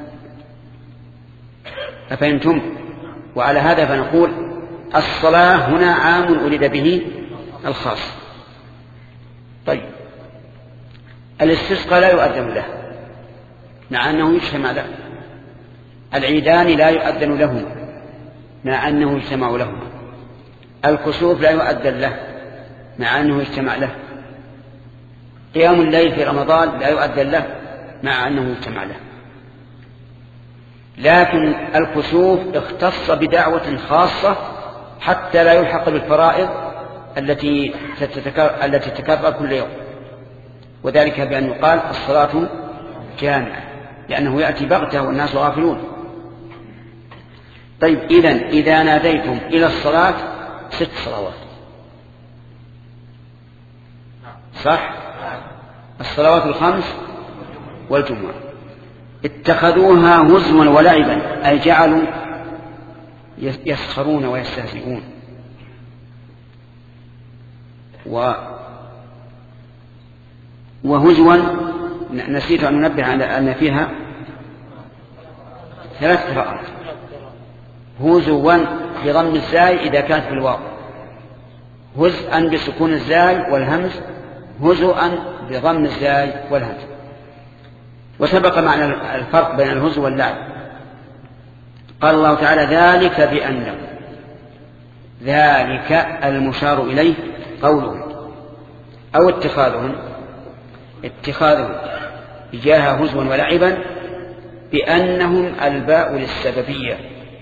أفهمتم؟ وعلى هذا فنقول الصلاة هنا عام أريد به الخاص. طيب الاستسقاء لا يؤذن له مع أنه يجتمع له، العيدان لا يؤذن لهما مع أنه يجتمع لهما، الكسوف لا يؤذن له مع أنه يجتمع له، قيام الليل في رمضان لا يؤذن له مع أنه يجتمع له. لكن الكسوف اختص بدعوة خاصة حتى لا يلحق بالفرائض التي تتكرر كل يوم، وذلك بأن يقال الصلاة جامعة، لأنه يأتي بغتة والناس غافلون. طيب إذا ناديتم إلى الصلاة 6 صلوات، صح؟ الصلوات الخمس والجمعة اتخذوها هزوا ولعبا، أي جعلوا يسخرون ويستهزئون. وهزوا نسيت أن ننبه على أن فيها 3 قراءات، هزوا بضم الزاي إذا كانت بالواو، هزءا بسكون الزاي والهمز، هزوا بضم الزاي والهمز. وسبق معنى الفرق بين الهزو واللعب. قال الله تعالى ذلك بأنه، ذلك المشار إليه قولهم أو اتخاذهم إياها هزوا ولعبا بأنهم الباء للسببية،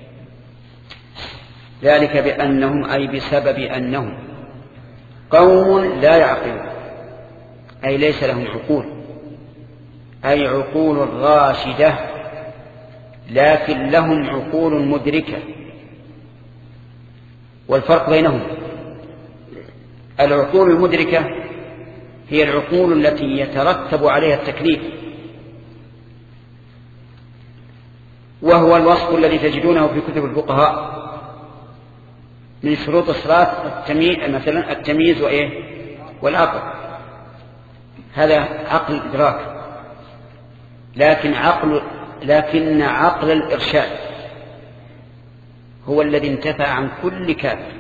ذلك بأنهم أي بسبب أنهم قوم لا يعقلون، أي ليس لهم عقول، أي عقول راشدة، لكن لهم عقول مدركة. والفرق بينهم: العقول المدركة هي العقول التي يترتب عليها التكليف، وهو الوصف الذي تجدونه في كتب الفقهاء من شروط الصلاة مثلا التمييز والعقل. هذا عقل الإدراك، لكن عقل الإرشاد هو الذي انتفع عن كل كافر.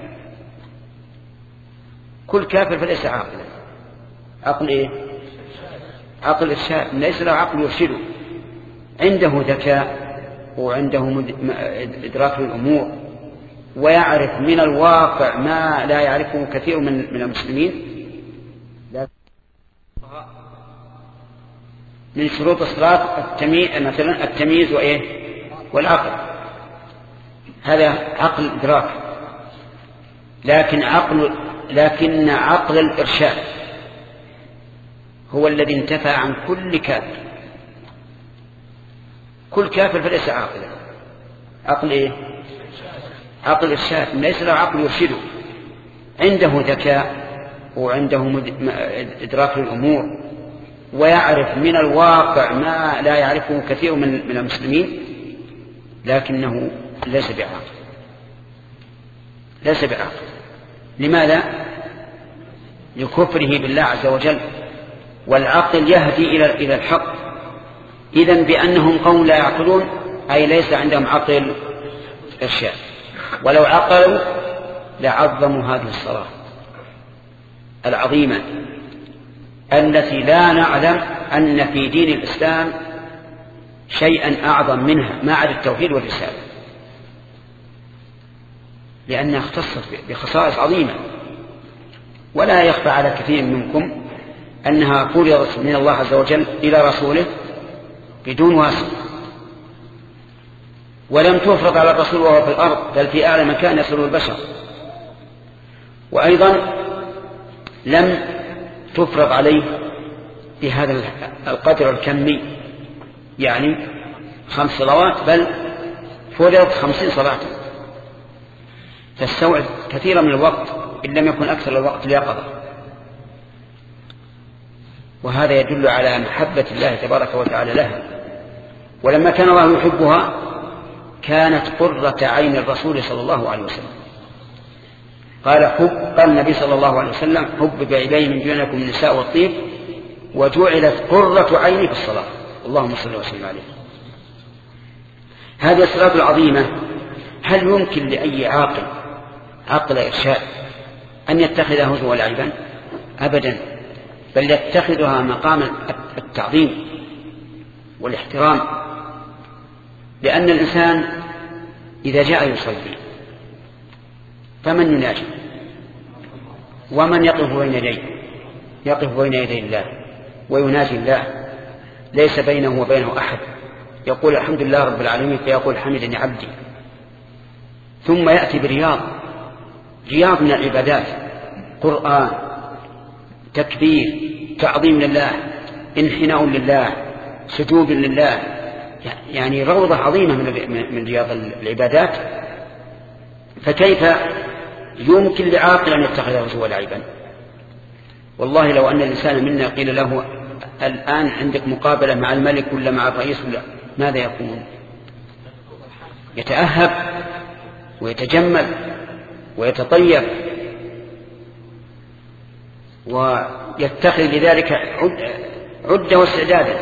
كل كافر فليس عاقلا. عقل عقل إرشاد، ليس له عقل يرشده، عنده ذكاء وعنده إدراك للأمور، ويعرف من الواقع ما لا يعرفه كثير من المسلمين. من شروط الصلاة مثلا التمييز والعقل. هذا عقل إدراك، لكن عقل الإرشاد هو الذي انتفع عن كل كافر. كل كافر فليس عاقلا. عقل إرشاد، ليس له عقل يرشده، عنده ذكاء وعنده إدراك للأمور، ويعرف من الواقع ما لا يعرفه كثير من المسلمين، لكنه ليس بعاقل. لماذا؟ لكفره بالله عز وجل. والعقل يهدي إلى الحق. إذن بأنهم قوم لا يعقلون، أي ليس عندهم عقل إرشاد. ولو عقلوا لعظموا هذه الصلاة العظيمة التي لا نعلم أن في دين الإسلام شيئا أعظم منها ما عدا التوحيد والرسالة، لأنها اختصت بخصائص عظيمة. ولا يخفى على كثير منكم أنها فرضت من الله عز وجل إلى رسوله بدون واسطة، ولم تفرض على الرسول وهو في الأرض، بل في أعلى مكان يصله البشر. وأيضا لم تفرض عليه بهذا القدر الكمي، يعني 5 صلوات، بل فرض 50 صلاة، تستوعب كثيرا من الوقت إن لم يكن أكثر الوقت ليقظة. وهذا يدل على محبة الله تبارك وتعالى لها. ولما كان الله يحبها كانت قرة عين الرسول صلى الله عليه وسلم. قال النبي صلى الله عليه وسلم: حبب إلي من دونكم النساء والطيب وجعلت قرة عيني في الصلاة. اللهم صل وسلم عليه. هذه الصلاة العظيمة هل يمكن لأي عقل إرشاد أن يتخذها هزوا ولعبا؟ أبدا، بل يتخذها مقام التعظيم والاحترام. لأن الإنسان إذا جاء يصلي فمن يناجي؟ ومن يقف بين يديه؟ يقف بين يدي الله ويناجي الله، ليس بينه وبينه أحد. يقول الحمد لله رب العالمين، فيقول حمدني عبدي. ثم يأتي برياض من العبادات: قرآن، تكبير، تعظيم لله، انحناء لله، سجود لله، يعني روضة عظيمة من رياض العبادات. فكيف يمكن لعاقل أن يتخذ هزوا ولعبا؟ والله لو أن الإنسان منا قيل له الآن عندك مقابلة مع الملك ولا مع الرئيس ماذا يكون؟ يتأهب ويتجمل ويتطيب ويتخذ لذلك عدة واستعدادا.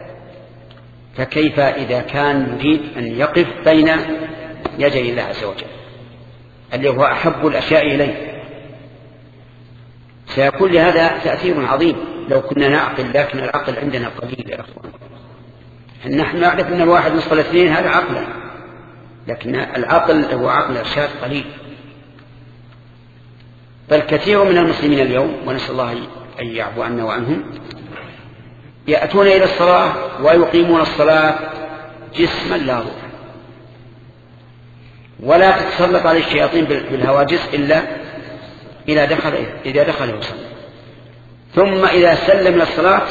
فكيف إذا كان يريد أن يقف بين يدي الله عز وجل الذي هو أحب الأشياء إليه؟ سيكون لهذا تأثير عظيم لو كنا نعقل، لكن العقل عندنا قليل يا أخوان. نحن نعرف أن 1/2 هذا عقلا، لكن العقل هو عقل إرشاد قليل. بل كثير من المسلمين اليوم، ونسأل الله أن يعفو عنا وعنهم، يأتون إلى الصلاة ويقيمون الصلاة جسما لا روح، ولا تتسلط عليه الشياطين بالهواجس إلا إذا دخل يصلي، ثم إذا سلم إلى الصلاة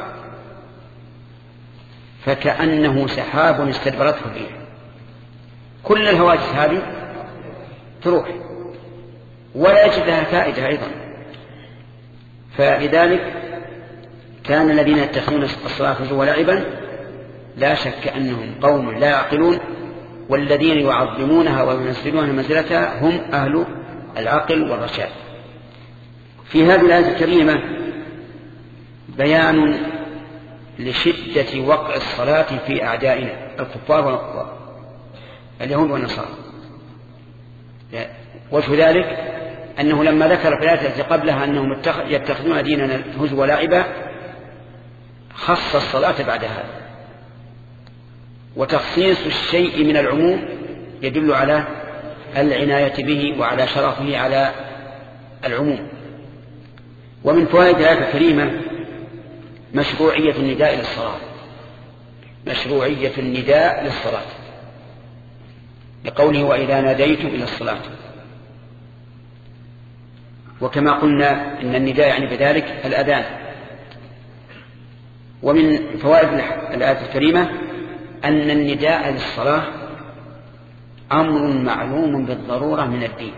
فكأنه سحاب استدبرته الريح، كل الهواجس هذه تروح ولا يجد لها فائدة أيضا. فلذلك كان الذين يتخذون الصلاة هزوا ولعبا لا شك أنهم قوم لا يعقلون، والذين يعظمونها وينزلونها منزلتها هم أهل العقل والرشاد. في هذه الآية الكريمة بيان لشدة وقع الصلاة في أعدائنا الكفار واليهود والنصارى. وجه ذلك أنه لما ذكر في الآية التي قبلها أنهم يتخذون ديننا هزوا ولعبا خص الصلاة بعد هذا، وتخصيص الشيء من العموم يدل على العناية به وعلى شرفه على العموم. ومن فوائد الآية الكريمة مشروعية النداء للصلاة، مشروعية النداء للصلاة لقوله وإذا ناديتم إلى الصلاة. وكما قلنا إن النداء يعني بذلك الأذان. ومن فوائد الآية الكريمة أن النداء للصلاة أمر معلوم بالضرورة من الدين،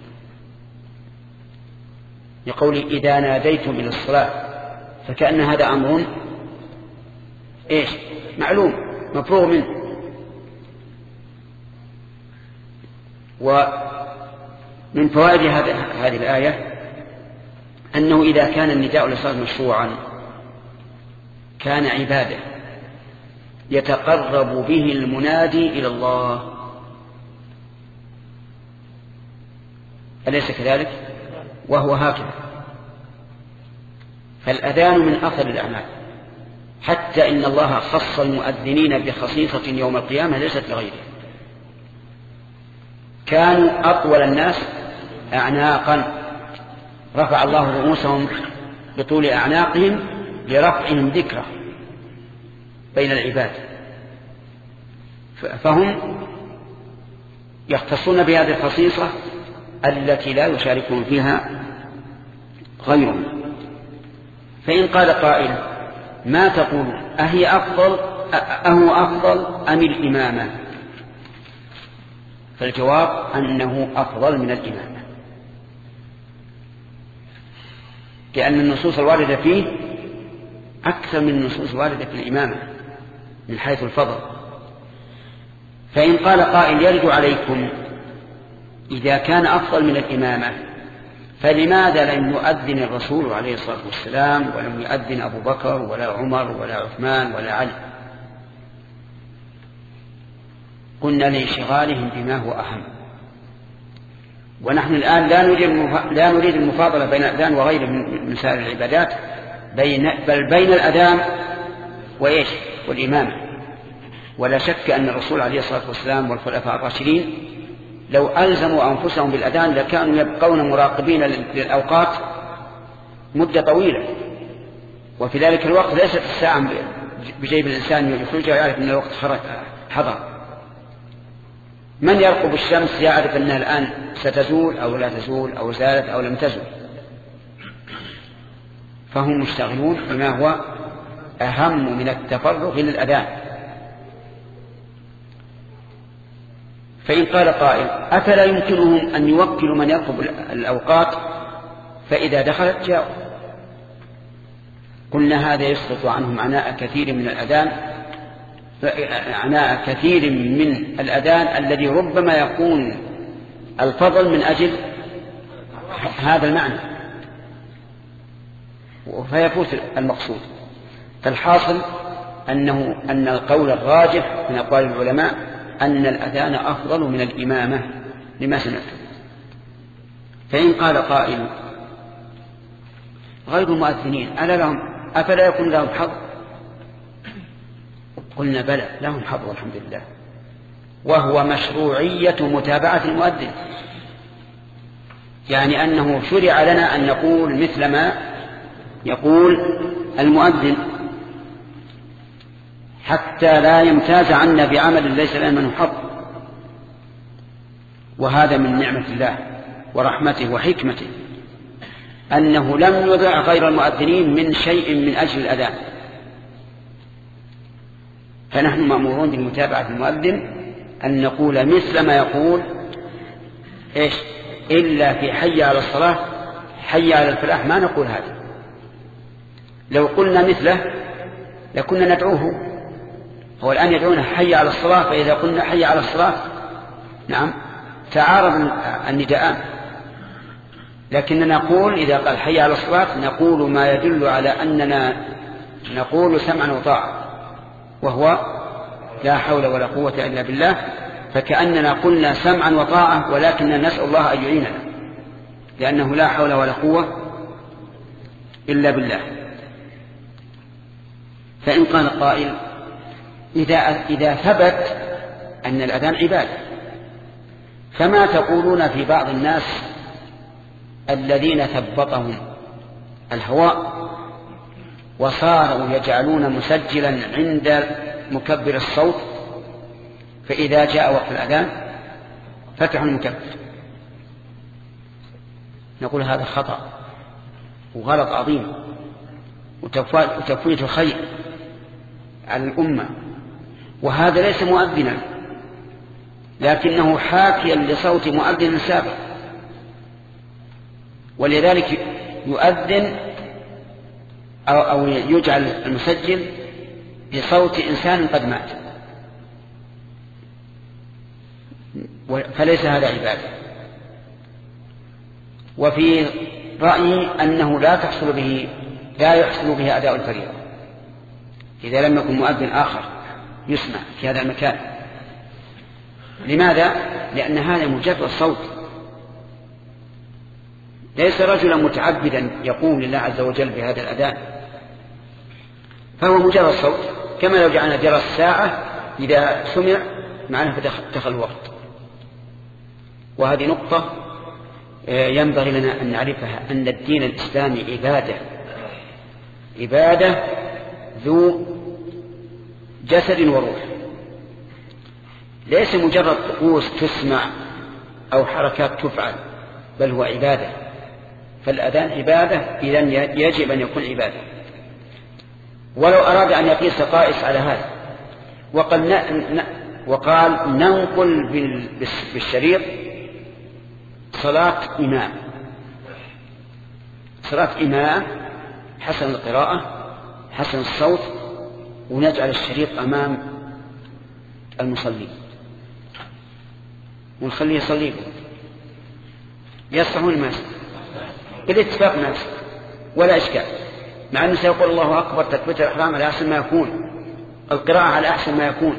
لقول إذا ناديتم إلى الصلاة، فكأن هذا أمر معلوم مفروغ منه. ومن فوائد هذه الآية أنه إذا كان النداء للصلاة مشروعا كان عبادة يتقرب به المنادي إلى الله، أليس كذلك؟ وهو هكذا. فالأذان من أفضل الأعمال، حتى إن الله خص المؤذنين بخصيصة يوم القيامة ليست لغيره. كانوا أطول الناس أعناقا، رفع الله رؤوسهم بطول أعناقهم لرفعهم ذكرى بين العباد، فهم يختصون بهذه الخصيصة التي لا يشاركون فيها غيرهم. فإن قال قائل ما تقول أهو أفضل أم الإمامة؟ فالجواب أنه أفضل من الإمامة، لأن النصوص الواردة فيه أكثر من النصوص الواردة في الإمامة من حيث الفضل. فإن قال قائل يرد عليكم إذا كان أفضل من الإمامة فلماذا لم يؤذن الرسول عليه الصلاة والسلام ولم يؤذن أبو بكر ولا عمر ولا عثمان ولا علي؟ قلنا لانشغالهم بما هو أهم، ونحن الآن لا نريد المفاضلة بين الأذان وغيره من سائر العبادات، بل بين الأذان والإمامة. ولا شك أن الرسول عليه الصلاة والسلام والخلفاء الراشدين لو ألزموا أنفسهم بالأذان لكانوا يبقون مراقبين للأوقات مدة طويلة، وفي ذلك الوقت ليست الساعة بجيب الإنسان يخرجها ويعرف أن الوقت حضر. من يرقب الشمس يعرف أنها الآن ستزول أو لا تزول أو زالت أو لم تزول، فهم مشتغلون بما هو أهم من التفرغ للأذان. فإن قال قائل أفلا يمكنهم أن يوكلوا من يرقب الأوقات فإذا دخلت جاءوا؟ قلنا هذا يسقط عنهم عناء كثير من الأذان، عناء كثير من الأذان الذي ربما يكون الفضل من أجل هذا المعنى فيفوت المقصود. فالحاصل أن القول الراجح من أقوال العلماء أن الأذان أفضل من الإمامة لما سمعتم. فإن قال قائل غير المؤذنين أفلا يكون لهم حظ؟ قلنا بلى لهم حظ والحمد لله، وهو مشروعية متابعة المؤذن. يعني أنه شرع لنا أن نقول مثل ما يقول المؤذن حتى لا يمتاز عنا بعمل ليس لنا منه حظ. وهذا من نعمة الله ورحمته وحكمته أنه لم يضع غير المؤذنين من شيء من أجل الأذان، فنحن مأمورون بمتابعة المؤذن أن نقول مثل ما يقول إيش إلا في حي على الصلاة حي على الفلاح ما نقول هذا. لو قلنا مثله لكنا ندعوه، هو الآن يدعونا حي على الصلاة، فإذا قلنا حي على الصلاة نعم تعارض النداءان، لكننا نقول إذا قال حي على الصلاة نقول ما يدل على أننا نقول سمعا وطاعة، وهو لا حول ولا قوة إلا بالله، فكأننا قلنا سمعا وطاعة ولكننا نسأل الله أن يعيننا، لأنه لا حول ولا قوة إلا بالله. فإن قال قائل إذا ثبت أن الأذان عبادة، فما تقولون في بعض الناس الذين ثبطهم الهواء وصاروا يجعلون مسجلا عند مكبر الصوت، فإذا جاء وقت الأذان فتحوا المكبر؟ نقول هذا خطأ وغلط عظيم وتفويت الخير على الأمة، وهذا ليس مؤذنا لكنه حاكيا لصوت مؤذن سابق، ولذلك يؤذن أو يجعل المسجل بصوت إنسان قد مات، فليس هذا عبادة. وفي رأيي أنه لا يحصل به أداء الفريضة إذا لم يكن مؤذن آخر يسمع في هذا المكان. لماذا؟ لأن هذا مجرد صوت، ليس رجلا متعبدا يقوم لله عز وجل بهذا الأذان، فهو مجرد صوت، كما لو جعلنا جرس الساعة إذا سمع معناه فدخل الوقت. وهذه نقطة ينبغي لنا أن نعرفها، أن الدين الإسلامي عبادة ذو جسد وروح، ليس مجرد طقوس تسمع أو حركات تفعل، بل هو عبادة. فالأذان عبادة، إذن يجب أن يكون عبادة. ولو أراد أن يقيس قائس على هذا وقال ننقل بالشريط صلاة إمام حسن القراءة حسن الصوت، ونجعل الشريط أمام المصلي ونخليه يصلي يصحون الناس بالاتفاق ناس ولا إشكال، مع أنه سيقول الله أكبر تكبيرة الإحرام على أحسن ما يكون، القراءة على أحسن ما يكون،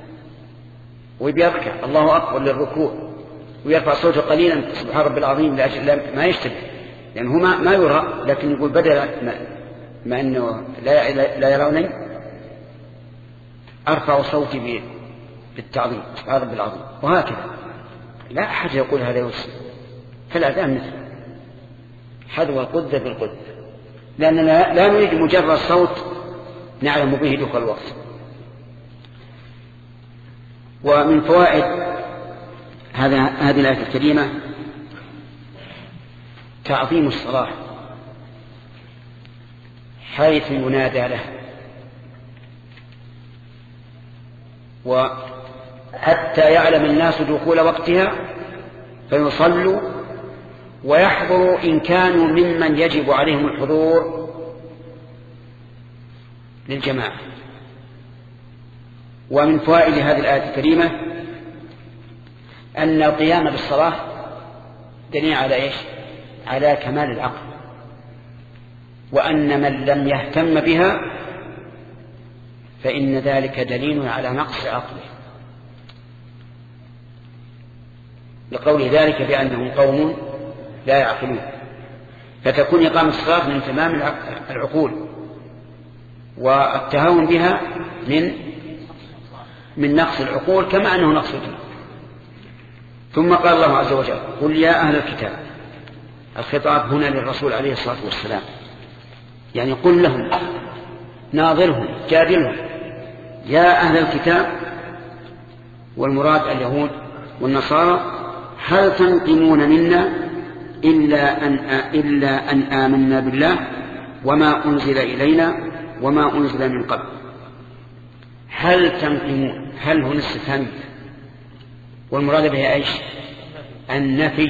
ويركع الله أكبر للركوع ويرفع صوته قليلا سبحان رب العظيم لأجل ما يشتبه، لأنه ما يرى، لكن يقول بدل ما أنه لا يروني أرفع صوتي بالتعظيم سبحان رب العظيم، وهكذا. لا أحد يقول هذا يوسف، فالأذان مثل حذو القدة بالقدة، لأننا لا نريد مجرد صوت نعلم به دخول الوقت. ومن فوائد هذه الآية الكريمة تعظيم الصلاة، حيث ينادى له، وحتى يعلم الناس دخول وقتها فيصلوا ويحضروا إن كانوا ممن يجب عليهم الحضور للجماعة. ومن فوائد هذه الآية الكريمة أن القيام بالصلاة دليل على إيش؟ على كمال العقل، وأن من لم يهتم بها فإن ذلك دليل على نقص عقله، لقول ذلك بأنهم قوم لا يعقلون. فتكون إقامة الصلاة من تمام العقول، والتهاون بها من نقص العقول كما أنه نقص الدين. ثم قال الله عز وجل قل يا أهل الكتاب الخطاب هنا للرسول عليه الصلاة والسلام، يعني قل لهم، ناظرهم، جادلهم يا أهل الكتاب، والمراد اليهود والنصارى، هل تنقمون منا إلا أن آمنا بالله وما أنزل إلينا وما أنزل من قبل. هل تنقمون، هل هنا استفهام، والمراد بها ايش؟ النفي،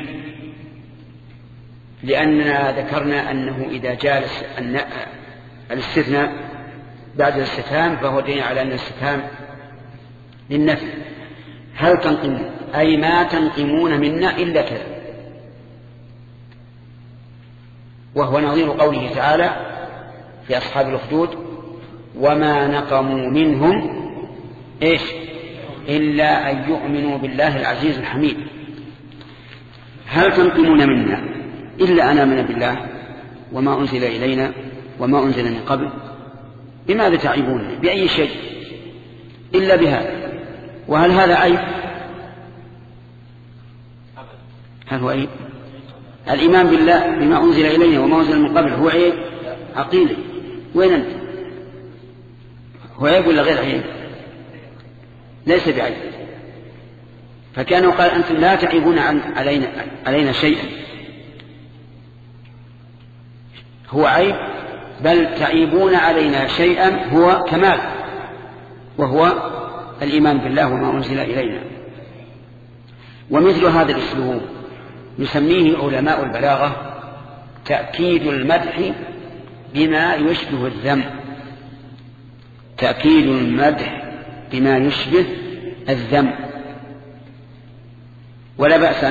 لأننا ذكرنا أنه إذا جاء الاستثناء بعد الاستفهام فهو دليل على أن الاستفهام للنفي. هل تنقمون أي ما تنقمون منا إلا كذا، وهو نظير قوله تعالى في أصحاب الأخدود وما نقموا منهم إيش إلا أن يؤمنوا بالله العزيز الحميد. هل تنقمون منا إلا أن آمنا بالله وما أنزل إلينا وما أنزل من قبل؟ بماذا تعيبون؟ بأي شيء إلا بهذا؟ وهل هذا عيب؟ هل هو عيب؟ الإيمان بالله بما أنزل إلينا وما أنزل من قبل هو عيب عقيدة؟ وين أنت؟ هو عيب ولا غير عيب؟ ليس بعيب. فكانوا قال أنتم لا تعيبون علينا شيئا، هو عيب، بل تعيبون علينا شيئا هو كمال، وهو الإيمان بالله وما أنزل إلينا. ومثل هذا الأسلوب يسميه علماء البلاغة تأكيد المدح بما يشبه الذم، تأكيد المدح بما يشبه الذم. ولا بأس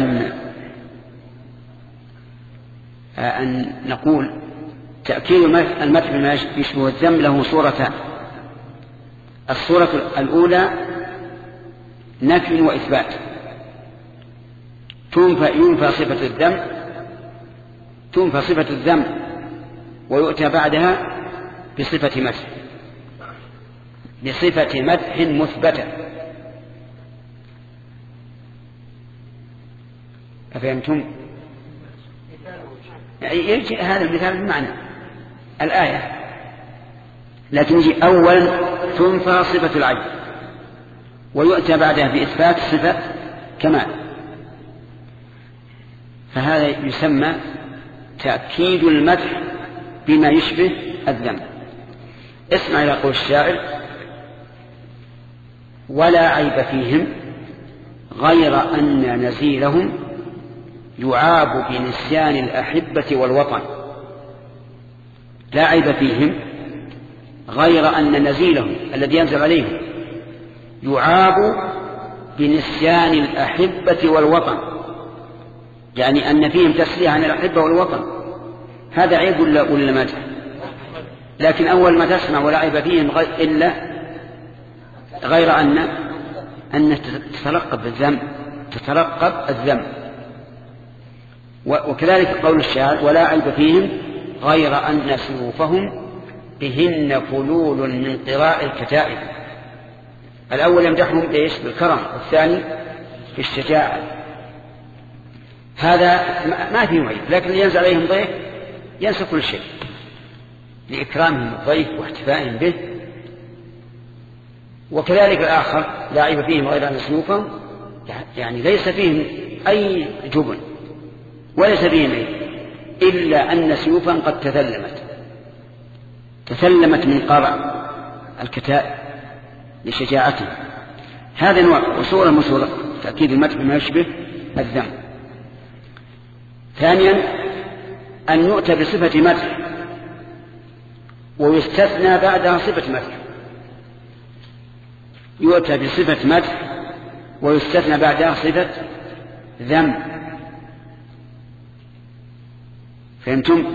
أن نقول تأكيد المدح بما يشبه الذم له صورتان. الصورة الأولى نفي وإثبات، تنفى صفة الذم ويؤتى بعدها بصفة مدح مثبتة. أفهمتم؟ يجي هذا المثال بمعنى الآية، لكن يجي أولا تنفى صفة العيب ويؤتى بعدها بإثبات صفة كمال، فهذا يسمى تأكيد المدح بما يشبه الذم. اسمع إلى قول الشاعر: ولا عيب فيهم غير أن نزيلهم يعاب بنسيان الأحبة والوطن. لا عيب فيهم غير أن نزيلهم الذي ينزل عليهم يعاب بنسيان الأحبة والوطن، يعني أن فيهم تسليه عن الأحبة والوطن. هذا عيب ولا مدح؟ لكن أول ما تسمع ولا عيب فيهم إلا غير أن تترقب الذنب. وكذلك قول الشاعر: ولا عيب فيهم غير أن سيوفهم بهن فلول من قراء الكتائب. الأول يمدحهم بإيش؟ بالكرم، والثاني بالشجاعة. هذا ما فيه عيب، لكن ينزل عليهم ضيف ينسى كل شيء لإكرامهم الضيف واحتفائهم به. وكذلك الآخر: لا عيب فيهم غير أن سيوفهم، يعني ليس فيهم أي جبن وليس فيهم عيب، إلا أن سيوفهم قد تثلمت من قرع الكتائب لشجاعته. هذا نوع وصورة من صورة تأكيد المدح بما يشبه الذم. ثانيا أن يؤتى بصفة مدح ويستثنى بعدها صفة مدح، يؤتى بصفة مدح ويستثنى بعدها صفة ذم. فهمتم؟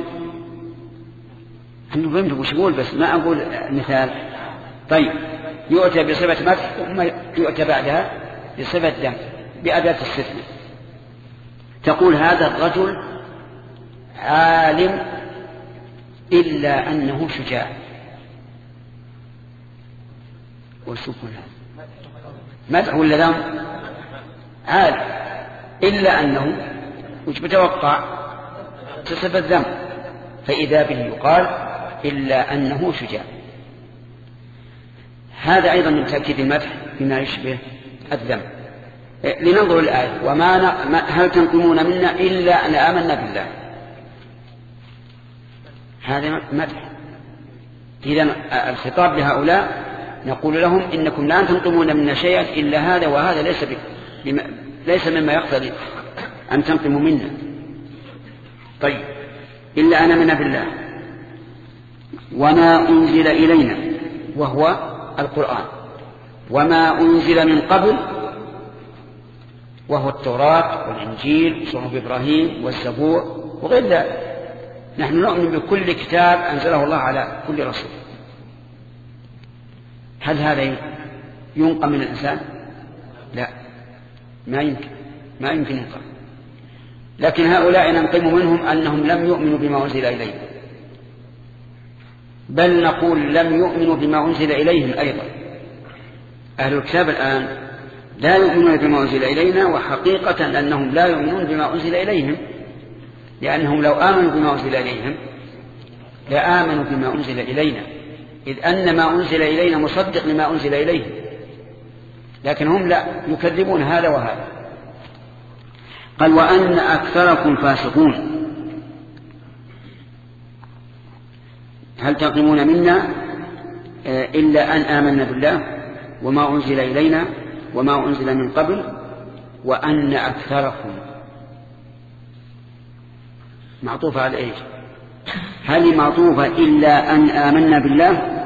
أنه فهمتم وش يقول، بس ما أقول مثال. طيب، يؤتى بصفة مدح ثم يؤتى بعدها بصفة ذم بأداة الاستثناء. تقول: هذا الرجل عالم إلا أنه شجاع. وشكرا مدح ولا ذم؟ عالم إلا أنه، وش بتوقع؟ تصف الذم، فإذا به يقال إلا أنه شجاع. هذا أيضا من تأكيد المدح بما يشبه الذم. لننظر الآية: هل تنقمون منا إلا أن آمنا بالله. هذا مدح. إذن الخطاب لهؤلاء نقول لهم: إنكم لا تنقمون منا شيئا إلا هذا، وهذا ليس مما يقتضي أن تنقموا منا. طيب، إلا أن آمنا بالله وما أنزل إلينا، وهو القرآن، وما أنزل من قبل، وهو التوراة والإنجيل صحف إبراهيم والزبور وغير ذلك. نحن نؤمن بكل كتاب أنزله الله على كل رسول. هل هذا ينقم من الإنسان؟ لا، ما يمكن ينقم. لكن هؤلاء ننقم منهم أنهم لم يؤمنوا بما أنزل إليهم، بل نقول لم يؤمنوا بما أنزل إليهم أيضا. أهل الكتاب الآن لا يؤمنون بما أنزل إلينا، وحقيقة أنهم لا يؤمنون بما أنزل إليهم، لأنهم لو آمنوا بما أنزل إليهم لآمنوا بما أنزل إلينا، إذ أن ما أنزل إلينا مصدق لما أنزل إليهم، لكن هم لا، يكذبون هذا وهذا. قال: وأن أكثركم فاسقون. هل تنقمون منا إلا أن آمنا بالله وما أنزل إلينا وما أنزل من قبل وأن أكثركم. معطوفة على إيش؟ هل معطوفة إلا أن آمنا بالله،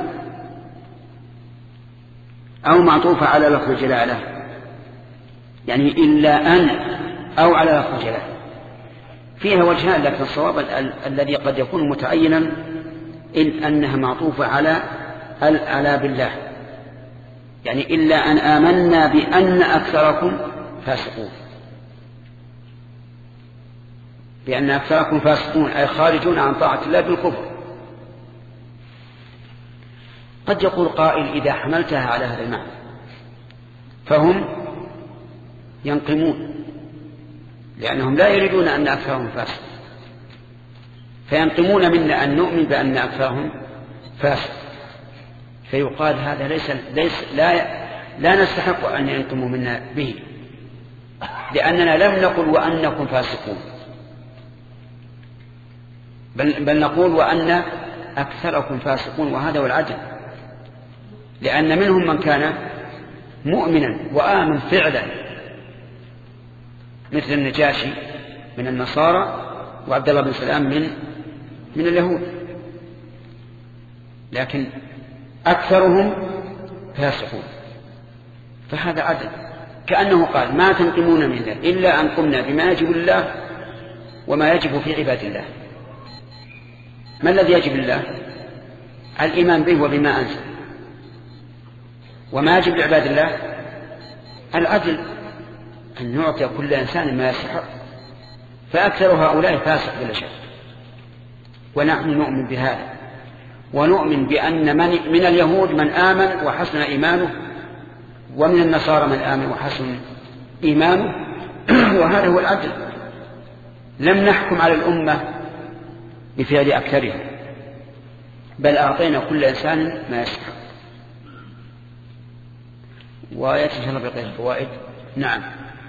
أو معطوفة على لفظ الجلالة؟ يعني إلا أن، أو على لفظ الجلالة. فيها وجهان، لكن الصواب الذي قد يكون متعينا إن أنها معطوفة على بالله، يعني إلا أن آمنا بأن أكثركم فاسقون، بأن أكثركم فاسقون أي خارجون عن طاعة الله بالكفر. قد يقول قائل: إذا حملتها على هذا المعنى فهم ينقمون، لأنهم لا يريدون أن أكثرهم فاسق، فينقمون منا أن نؤمن بأن أكثرهم فاسق، فيقال هذا لا نستحق أن ينقموا منا به، لأننا لم نقل وأنكم فاسقون، بل نقول وأن أكثركم فاسقون، وهذا هو العدل، لأن منهم من كان مؤمنا وآمن فعلا، مثل النجاشي من النصارى وعبد الله بن سلام من اليهود، لكن أكثرهم فاسقون، فهذا عدل. كأنه قال: ما تنقمون منا إلا أن قمنا بما يجب لله وما يجب في عباد الله. ما الذي يجب لله؟ الإيمان به وبما أنزل. وما يجب لعباد الله العدل، أن نعطي كل إنسان ما يستحق، فأكثر هؤلاء فاسق بلا شك. ونحن نؤمن بهذا، ونؤمن بأن من اليهود من آمن وحسن إيمانه، ومن النصارى من آمن وحسن إيمانه، وهذا هو العدل. لم نحكم على الأمة بفعل أكثرها، بل أعطينا كل إنسان ما يستحق. وآيات إن شاء الله بقية الفوائد. نعم.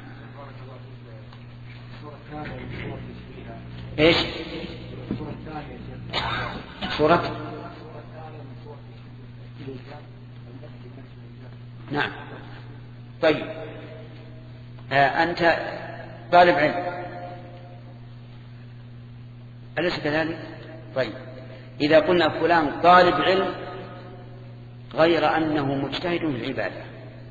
إيش؟ سورة. نعم. طيب، أنت طالب علم أليس كذلك؟ طيب، إذا قلنا فلان طالب علم غير أنه مجتهد في العبادة،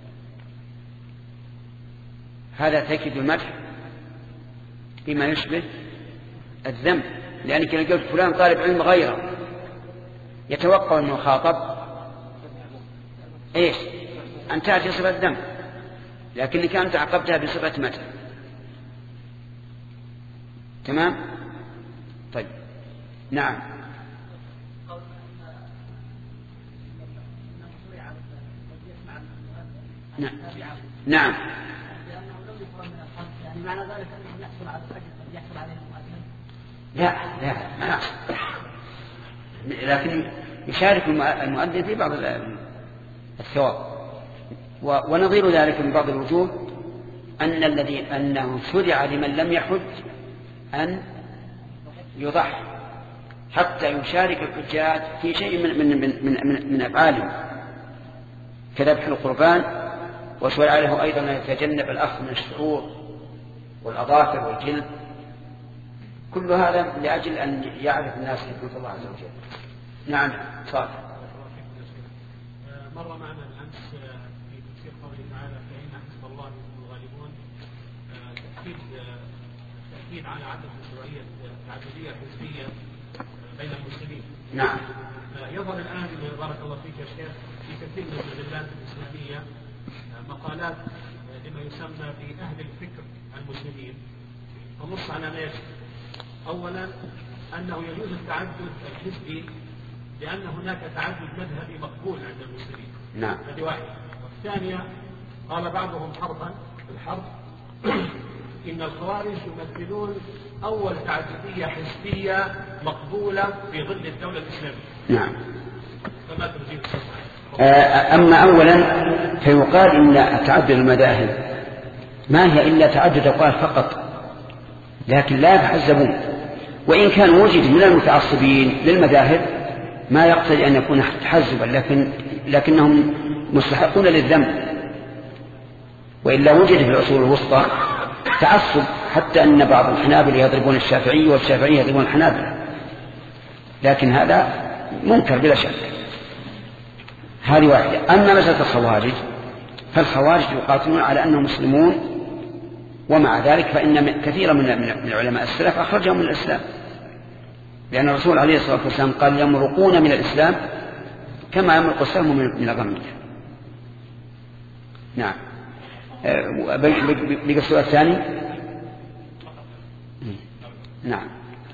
هذا تأكيد المدح بما يشبه الذم، لأنك لو قلت فلان طالب علم غيره يتوقع أنه خاطب إيش؟ أن تأتي صفة الذم، لكنك أنت عقبتها بصفة مدح. تمام؟ طيب، نعم. نعم. نعم. معنى ذلك أنه يحصل على الأجر الذي يحصل عليه المؤذن. لا ما لكن يشارك المؤذن في بعض الثواب. ونظير ذلك من بعض الوجوه أنه شرع لمن لم يحج أن يضحي حتى يشارك الحجاج في شيء من أفعالهم كذبح القربان، وشرع له أيضا أن يتجنب الأخذ من الشعور والأظافر والجلد. كل هذا لأجل أن يعرف الناس حكمة الله عز وجل. نعم صالح. مر معنا الأمس في تفسير قوله تعالى فإن حزب الله هم الغالبون تأكيد على عدم مشروعية تعددية حزبية بين المسلمين. نعم. يظهر الآن بارك الله فيك يا شيخ في كثير من المجلات الإسلامية مقالات لما يسمى بأهل الفكر المسلمين تنص على ما يجب. أولا أنه يجوز التعدد الحزبي لأن هناك تعدد مذهبي مقبول عند المسلمين. نعم. هذه واحدة. والثانية قال بعضهم حرفا الحرف إن الخوارج يمثلون أول تعددية حزبية مقبولة في ظل الدولة الإسلامية. نعم. فما تجيب؟ أما أولا فيقال إن تعدد المذاهب ما هي إلا تعدد أقوال فقط، لكن لا يتحزبون. وإن كان وجد من المتعصبين للمذاهب ما يقتضي أن يكون تحزبا، لكنهم مستحقون للذنب. وإلا وجد في العصور الوسطى تعصب، حتى أن بعض الحنابلة يضربون الشافعي والشافعي يضربون الحنابلة، لكن هذا منكر بلا شك. هذه واحدة. أما مسألة الخوارج فالخوارج يقاتلون على أنهم مسلمون، ومع ذلك فإن كثيرا من علماء السلف أخرجهم من الإسلام، لأن الرسول عليه الصلاة والسلام قال يمرقون من الإسلام كما يمرق السهم من الرمية. نعم. بقى السؤال الثاني. نعم.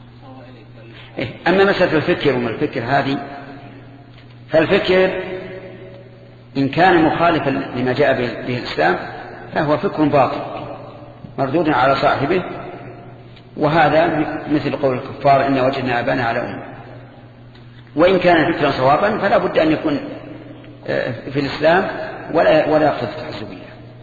أما مسألة الفكر وما الفكر هذه، فالفكر إن كان مخالفا لما جاء به الإسلام فهو فكر باطل مردود على صاحبه، وهذا مثل قول الكفار إن وجدنا آباءنا على أمة. وإن كان فكرا صوابا فلا بد أن يكون في الإسلام ولا يقصد التحزبية.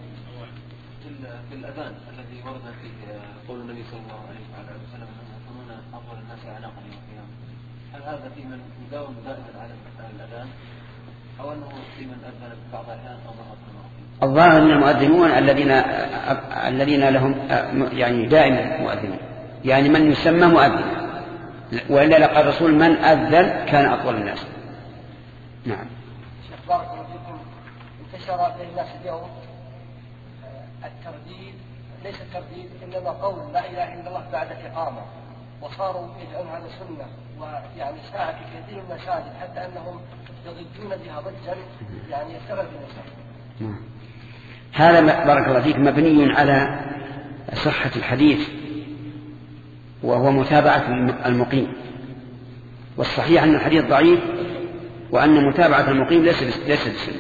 في الأذان الذي ورد فيه قول النبي صلى الله عليه وسلم أنهم يكونون أفضل الناس أعناقا يوم القيامة، هل هذا في من يداوم دائما على الأذان أو أنه في من أذن بعض الأحيان أو مرة أخرى؟ الظاهر أن المؤذنون الذين لهم يعني دائما مؤذنين، يعني من يسمى مؤذن، وإلا لقى الرسول من أذن كان أطول الناس. نعم. شيخ بارك الله فيكم، انتشر بين الناس اليوم الترديد، ليس الترديد إنما قول لا إله إلا الله بعد الإقامة، وصاروا يجعلون هذا سنة، ويعني ساعة في كثير من المساجد حتى أنهم يضجون بها ضجا يعني يستغرب الإنسان. هذا بارك الله فيك مبني على صحة الحديث وهو متابعة المقيم، والصحيح أن الحديث ضعيف وأن متابعة المقيم ليس بسنة.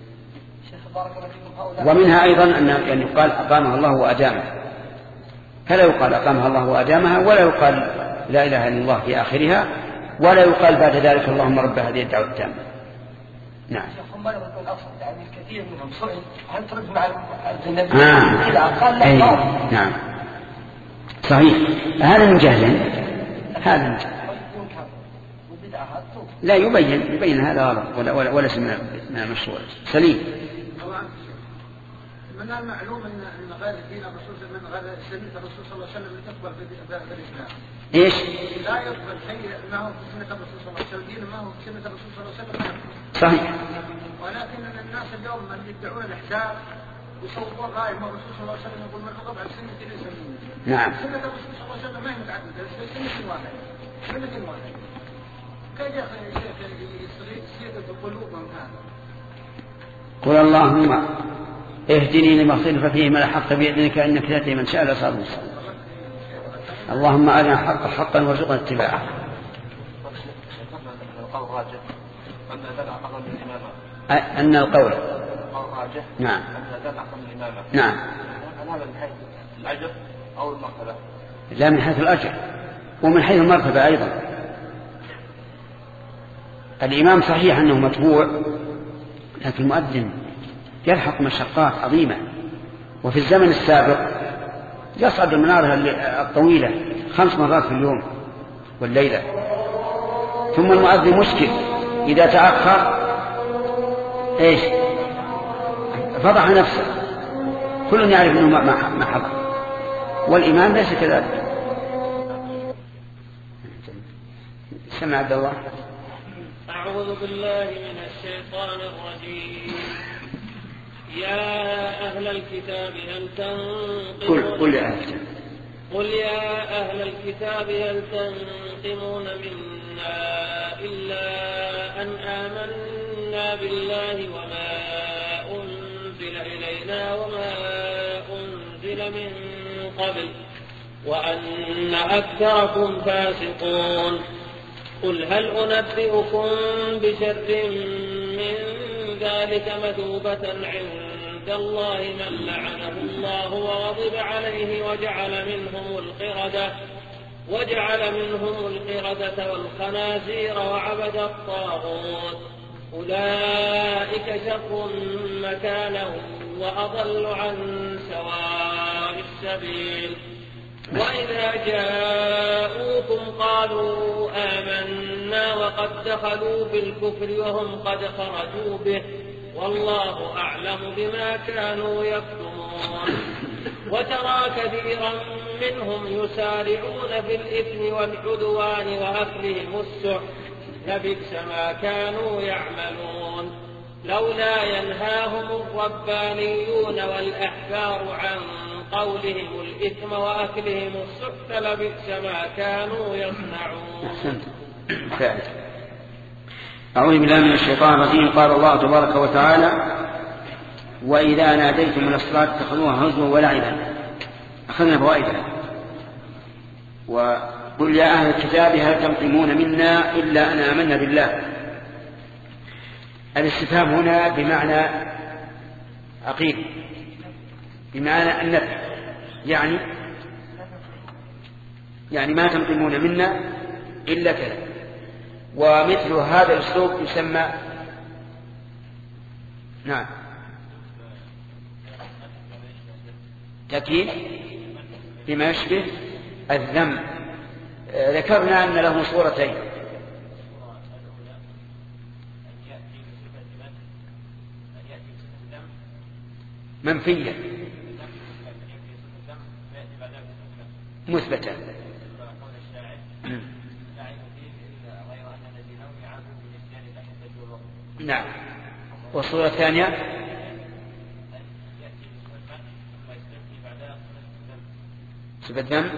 ومنها أيضا أن يقال أقامها الله وأدامها، فلا يقال أقامها الله وأدامها، ولا يقال لا إله إلا الله في آخرها، ولا يقال بعد ذلك اللهم رب هذه الدعوة التامة. نعم. يعني الكثير منهم سئل هل ترد مع النبي قال لا. نعم صحيح. هذا من جهل، هذا لا يبين هذا غلط ولا من المشروع. سليم. من المعلوم ان غير دين الرسول من غير سنه الرسول صلى الله عليه وسلم تقبل بالاسلام. ايش؟ لا يقبل شيء ما هو في سنه الرسول صلى الله عليه وسلم، دين ما هو في سنه الرسول صلى الله عليه وسلم. صحيح. ولكن الناس اليوم من يدعون الاحداث يصورون راي ما الرسول صلى الله عليه وسلم يقول من رغب عن سنه ليس مني. نعم. سنه الرسول صلى الله عليه وسلم ما هي متعدده، سنه واحده. سنه واحده. كيف يا شيخ يصير قلوبهم هذا؟ قل اللهم اهدني لما اختلف فيه من الحق بإذنك إنك تهدي من شاء إلى صراط مستقيم. اللهم أرنا الحق حقا وارزقنا اتباعه. القول راجح أن دل على قول الإمامة. أن القول راجح. نعم. أن دل على قول الإمامة. نعم. هل هذا من حيث الأجر أو المرتبة؟ لا، من حيث الأجر. ومن حيث المرتبة أيضا الإمام صحيح أنه متبوع، لكن المؤذن يلحق مشقات عظيمة. وفي الزمن السابق يصعد المنارة الطويلة 5 مرات في اليوم والليلة، ثم المؤذن مشكل إذا تأخر إيش فضح نفسه، كل يعرف أنه ما حضر، والإمام ليس كذلك. سمع عبد الله. أعوذ بالله من الشيطان الرجيم. يا أهل الكتاب هل قل يا أهل الكتاب هل تنقمون منا إلا أن آمنا بالله وما أنزل إلينا وما أنزل من قبل وأن أكثركم فاسقون. قل هل أنبئكم بشر من ذلك مثوبة عند الله من لعنه الله وغضب عليه وجعل منهم القردة والخنازير وعبد الطاغوت أولئك شر مكانا وأضل عن سواء السبيل. وإذا جاءوكم قالوا آمنا وقد دخلوا بالكفر وهم قد خرجوا به والله أعلم بما كانوا يكتمون. وترى كثيرا منهم يسارعون في الإثم والعدوان وأكلهم السحت لبئس ما كانوا يعملون. لولا ينهاهم الربانيون والأحبار عن قولهم الإثم وأكلهم السحت لبئس ما كانوا يصنعون. أعوذ بالله من الشيطان الرجيم. قال الله تبارك وتعالى: وإذا ناديتم من الصلاة اتخذوها هزوا ولعبا. أخذنا فوائدها. وقل يا أهل الكتاب هل تنقمون منا إلا أن آمنا بالله. الاستفهام هنا بمعنى عقيد، بمعنى النفي، يعني ما تنقمون منا إلا كذا. ومثل هذا الأسلوب يسمى تأكيد بما يشبه الذم. ذكرنا أن له صورتين: منفية مثبتة. نعم. والصورة الثانية صفة ذم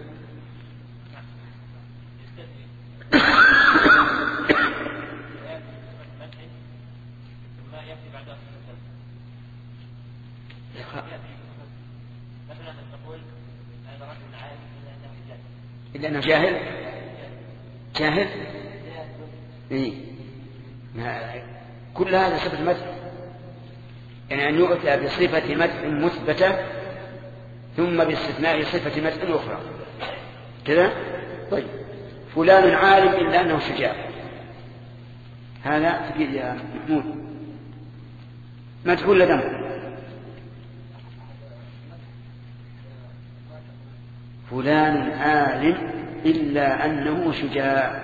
إلا أنه جاهل إيه؟ كل هذا صفة مدح، يعني أن يؤتى بصفة مدح مثبتة ثم باستثناء صفة مدح أخرى كذا. طيب، فلان عالم إلا أنه شجاع، هذا تقول يا محمود ما تقول لدم. فلان عالم إلا أنه شجاع،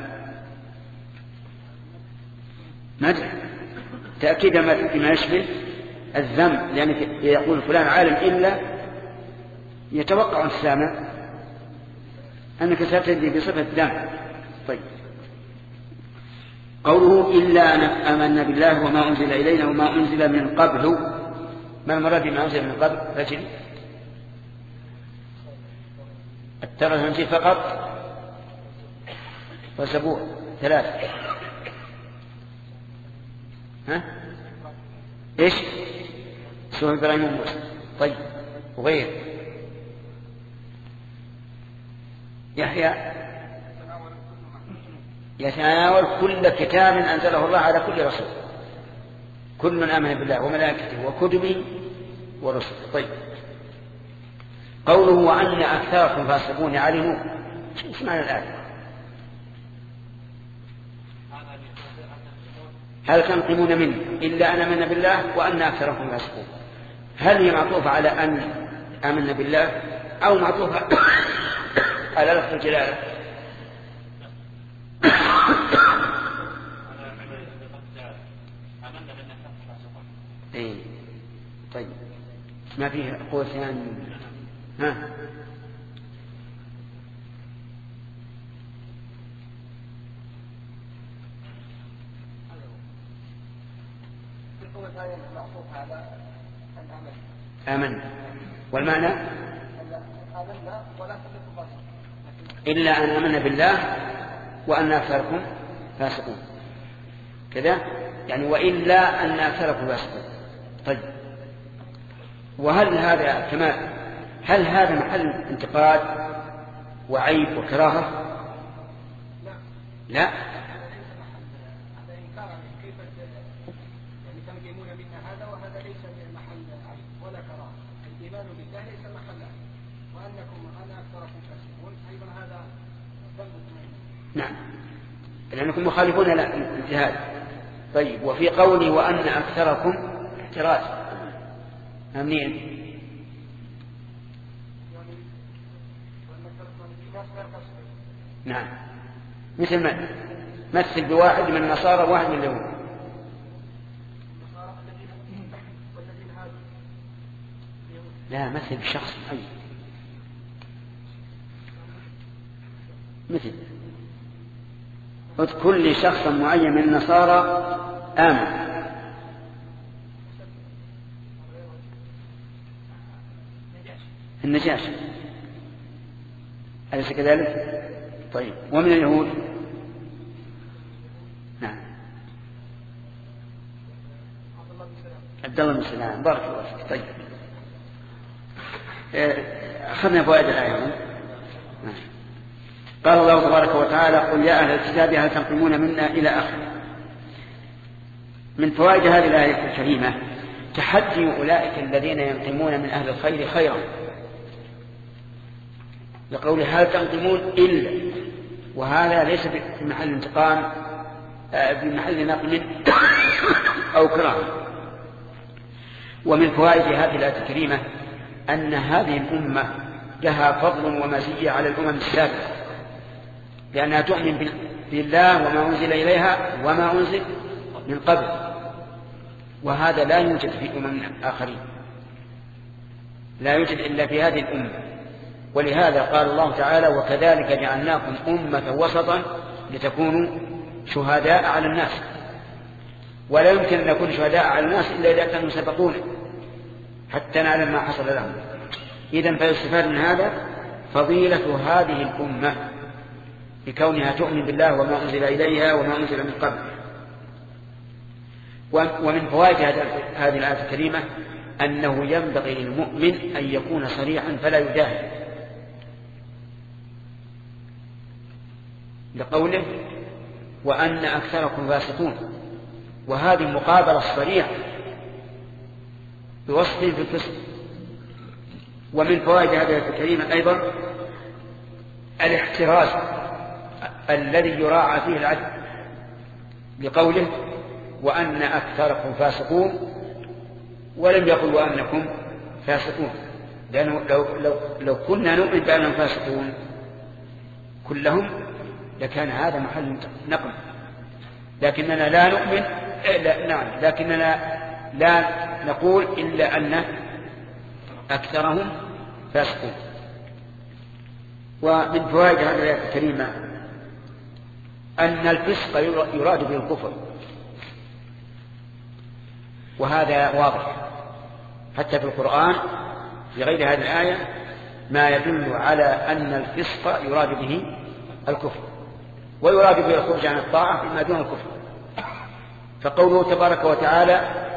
مدح تأكيد بما يشبه الذم، لأن يقول فلان عالم إلا يتوقع السامع أنك ستجد بصفة ذم. طيب، قوله إلا أن آمنا بالله وما أنزل إلينا وما أنزل من قبل، ما المراد بما أنزل من قبل؟ رجل الترى فقط وسبوع 3. إيش؟ سورة إبراهيم وموسى. طيب، وغير يحيى يتناول كل كتاب أنزله الله على كل رسول، كل من آمن بالله وملائكته وكتبه ورسله. طيب، قوله وأن أكثركم فاسقون علموا ايش معنى الآية؟ هل تنقمون مني إلا أن آمنا بالله وأن أكثركم فاسقون. هل هي معطوفة على أن آمنا بالله أو معطوفة على لفظ الجلالة؟ إيه. طيب ما فيه قوة ثانية. ها آمنا والمعنى إلا أن آمنا بالله وأن أكثركم فاسقون كذا يعني وإلا أن أكثركم فاسقون. طيب وهل هذا كمال؟ هل هذا محل انتقاد وعيب وكراهة؟ لا نعم لأنكم مخالفون للجهاد. طيب وفي قولي وأن أكثركم احتراز منين؟ نعم مثل ما مثل بواحد من النصارى وواحد من اليهود. لا مثل بشخص معين مثل كل شخص معين من النصارى آمن. النجاشي أليس كذلك؟ طيب ومن اليهود؟ نعم عبد الله بن سلام بارك الله فيك. طيب أخذنا فوائد الآية. قال الله تبارك وتعالى قل يا أهل الكتاب هل تنقمون منا إلى آخره. من فوائد هذه الآية الكريمة تحدي أولئك الذين ينقمون من أهل الخير خيرا لقول هل تنقمون إلا، وهذا ليس في محل انتقام بمحل نقم أو كراهة. ومن فوائد هذه الآية الكريمة أن هذه الأمة لها فضل ومزية على الأمم السابقة لأنها تؤمن بالله وما أنزل إليها وما أنزل من قبل، وهذا لا يوجد في أمم آخرين، لا يوجد إلا في هذه الأمة. ولهذا قال الله تعالى وكذلك جعلناكم أمة وسطا لتكونوا شهداء على الناس. ولا يمكن أن نكون شهداء على الناس إلا إذا كانوا سبقونا حتى نعلم ما حصل لهم. إذن فيستفاد من هذا فضيلة هذه الأمة بكونها تؤمن بالله وما أنزل إليها وما أنزل من قبل. ومن فوائد هذه الآية الكريمة أنه ينبغي للمؤمن أن يكون صريحا فلا يجاهل، لقوله وأن أكثركم فاسقون، وهذه المقابلة الصريحة بوصف في الفسق. ومن فوائد هذه الآية الكريمة أيضا الاحتراز الذي يراعى فيه العدل، لقوله وأن أكثركم فاسقون ولم يقل وأنكم فاسقون، لأنه لو كنا نؤمن بأنهم فاسقون كلهم لكان هذا محل نقم، لكننا لا نؤمن نعم لكننا لا نقول إلا أن أكثرهم فاسقون. ومن فوائد هذه الآية الكريمة أن الفسق يراد به الكفر، وهذا واضح حتى في القرآن في غير هذه الآية ما يدل على أن الفسق يراد به الكفر، ويراد به الخروج عن الطاعة فيما دون الكفر. فقوله تبارك وتعالى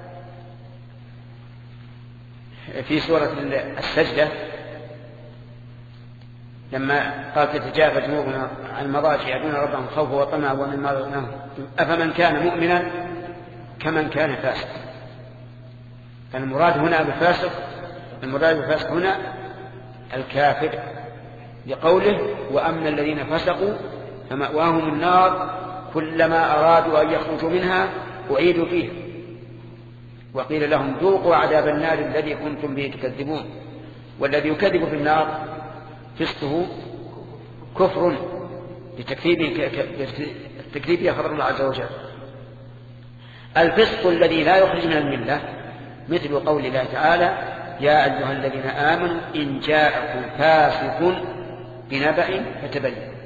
في سورة السجدة لما قال تتجافى جنوبنا عن المضاجع يدعون ربهم خوفا وطمعا ومما رزقناهم أفمن كان مؤمنا كمن كان فاسقا. فالمراد هنا بالفاسق، المراد بالفاسق هنا الكافر لقوله وأما الذين فسقوا فمأواهم النار كلما أرادوا أن يخرجوا منها أعيدوا فيها وقيل لهم ذوقوا عذاب النار الذي كنتم به تكذبون. والذي يكذب في النار فسقه كفر لتكذيبه خبر الله عز وجل. الفسق الذي لا يخرج من الملة مثل قول الله تعالى يا أيها الذين آمنوا إن جاءكم فاسق بنبأ فتبينوا.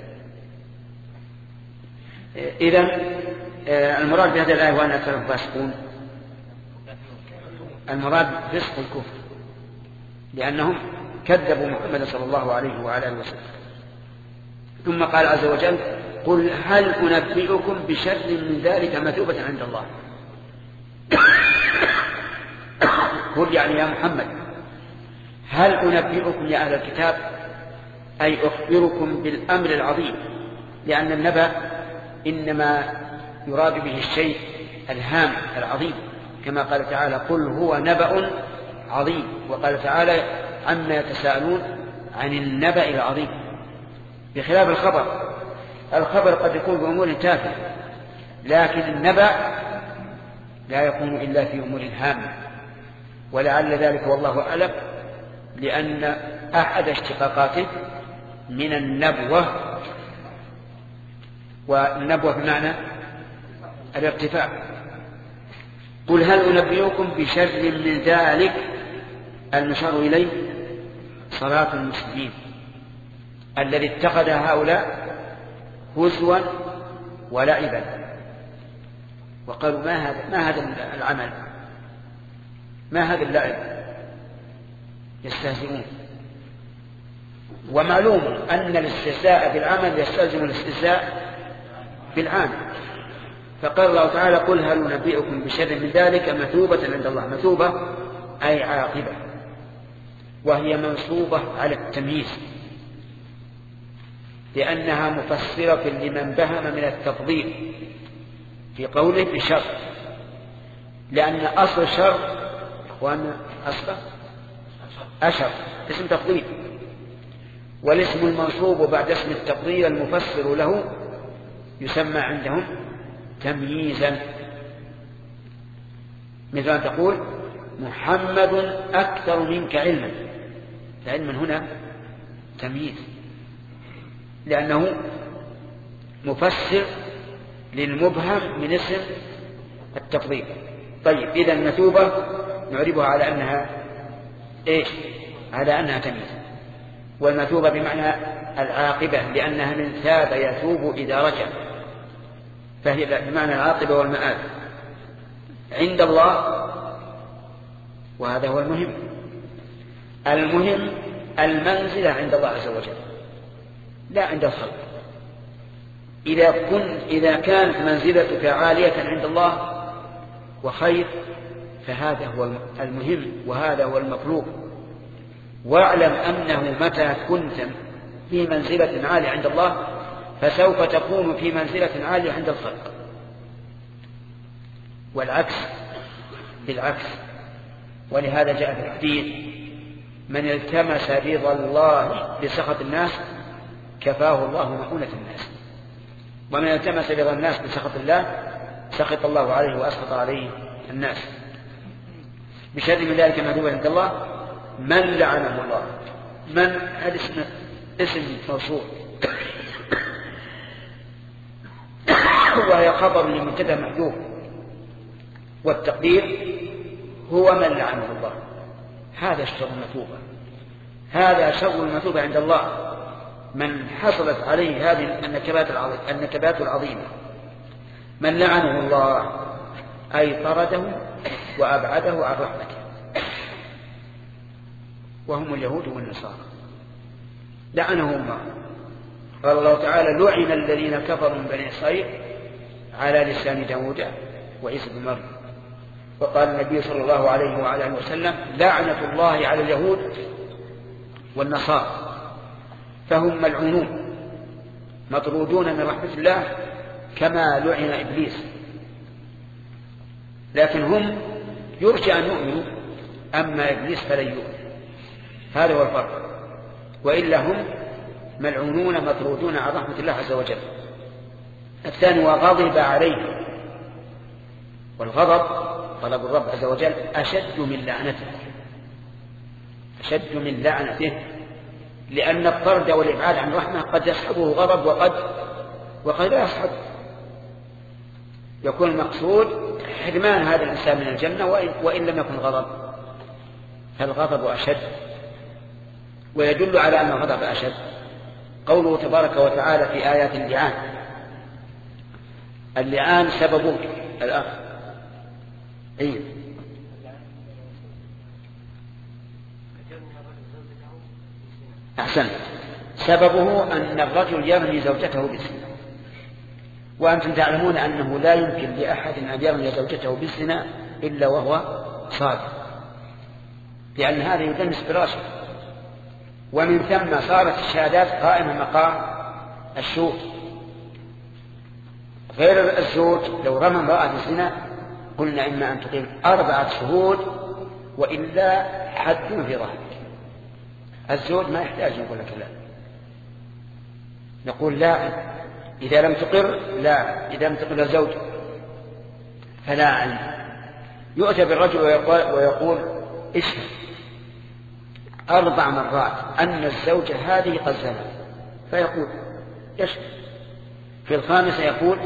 إذن المراد بهذه الآية وأن أكثرهم فاسقون، المراد فسق الكفر لأنهم كذبوا محمد صلى الله عليه وعلى آله وسلم. ثم قال عز وجل قل هل أنبئكم بشر من ذلك مثوبة عند الله. قل يعني يا محمد هل أنبئكم يا أهل الكتاب أي أخبركم بالأمر العظيم، لأن النبأ إنما يراد به الشيء الهام العظيم كما قال تعالى قل هو نبأ عظيم، وقال تعالى عما يتساءلون عن النبأ العظيم، بخلاف الخبر. الخبر قد يكون بأمور تافهة لكن النبأ لا يكون إلا في أمور هامة، ولعل ذلك والله أعلم لأن أحد اشتقاقاته من النبوة، والنبوة بمعنى الارتفاع. قل هل أنبئكم بشر من ذلك المشار إليه صلاة المسلمين الذي اتخذ هؤلاء هزوا ولعبا، وقالوا ما هذا العمل، ما هذا اللعب، يستهزئون. ومعلوم أن الاستهزاء بالعمل يستلزم الاستهزاء بالعامل. فقال الله تعالى قل هل نبئكم بشر من ذلك مثوبة عند الله. مثوبة أي عاقبة، وهي منصوبة على التمييز لأنها مفسرة لمن بهم من التفضيل في قوله بشر، لأن أصل الشر إخواننا أصله أشر اسم تفضيل، والاسم المنصوب بعد اسم التفضيل المفسر له يسمى عندهم تمييزا، مثل أن تقول محمد أكثر منك علما، فعلما هنا تمييز لأنه مفسر للمبهم من اسم التفضيل. طيب إذا مثوبة نعربها على أنها إيش؟ على أنها تمييز، والمثوبة بمعنى العاقبة لأنها من ثاب يثوب إذا رجع، فهي بمعنى العاقبة والمآل عند الله. وهذا هو المهم المنزلة عند الله عز وجل لا عند الخلق. إذا كانت منزلتك عالية عند الله وخير فهذا هو المهم وهذا هو المطلوب. واعلم أنه متى كنت في منزلة عالية عند الله فسوف تكون في منزلة عالية عند الخلق، والعكس بالعكس. ولهذا جاء في الحديث من التمس رضا الله بسخط الناس كفاه الله مؤونة الناس، ومن التمس رضا الناس بسخط الله سخط الله عليه وأسخط عليه الناس. بشر من ذلك مثوبة عند الله من لعنه الله. من هذا اسم موصول وهي خبر لمبتدا محذوف، والتقدير هو من لعنه الله. هذا الشر المثوبة، هذا شر المثوبة عند الله من حصلت عليه هذه النكبات العظيمة. من لعنه الله أي طرده وأبعده عن رحمته، وهم اليهود والنصارى لعنهم الله. قال الله تعالى لعن الذين كفروا من بني إسرائيل على لسان داود وعيسى بن مريم. وقال النبي صلى الله عليه وعلى آله وسلم لعنة الله على اليهود والنصارى، فهم ملعونون مطرودون من رحمة الله كما لعن إبليس، لكن هم يرجى أن يؤمنوا، أما إبليس فلن يؤمن. هذا هو الفرق، وإلا هم ملعونون مطرودون عن رحمة الله عز وجل. الثاني وغضب عليه، والغضب طلب الرب عز وجل أشد من لعنته، أشد من لعنته، لأن الطرد والإبعاد عن الرحمة قد يصحبه غضب وقد لا يصحب. يكون المقصود حرمان هذا الإنسان من الجنة وإن لم يكن غضب، فالغضب أشد. ويدل على أن الغضب أشد قوله تبارك وتعالى في آيات اللعان. اللعان سببه الأخ أحسن، سببه أن الرجل يرمي زوجته بالزنا، وأنتم تعلمون أنه لا يمكن لأحد أن يرمي زوجته بالزنا إلا وهو صادق، لأن هذا يدنس براشه. ومن ثم صارت الشهادات قائمة مقام الشهود. غير الزوج لو رمى امرأة بالزنا قلنا إما أن تقيم 4 شهود وإلا حد في ظهرك. الزوج ما يحتاج نقول لك لا، نقول لا إذا لم تقر، لا إذا لم تقر الزوج فلا علم. يؤتى بالرجل ويقول اشهد 4 مرات أن الزوجة هذه قد زنت، فيقول يشهد. في الخامسة يقول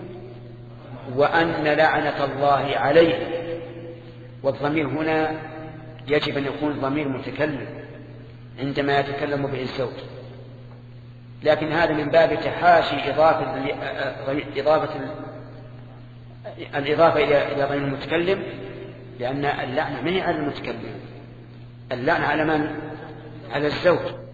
وأن لعنة الله عليه. والضمير هنا يجب أن يكون ضمير متكلم عندما يتكلم به الزوج، لكن هذا من باب تحاشي الإضافة إلى ضمير المتكلم، لأن اللعنة ما هي على المتكلم، اللعنة على من؟ على الزوج.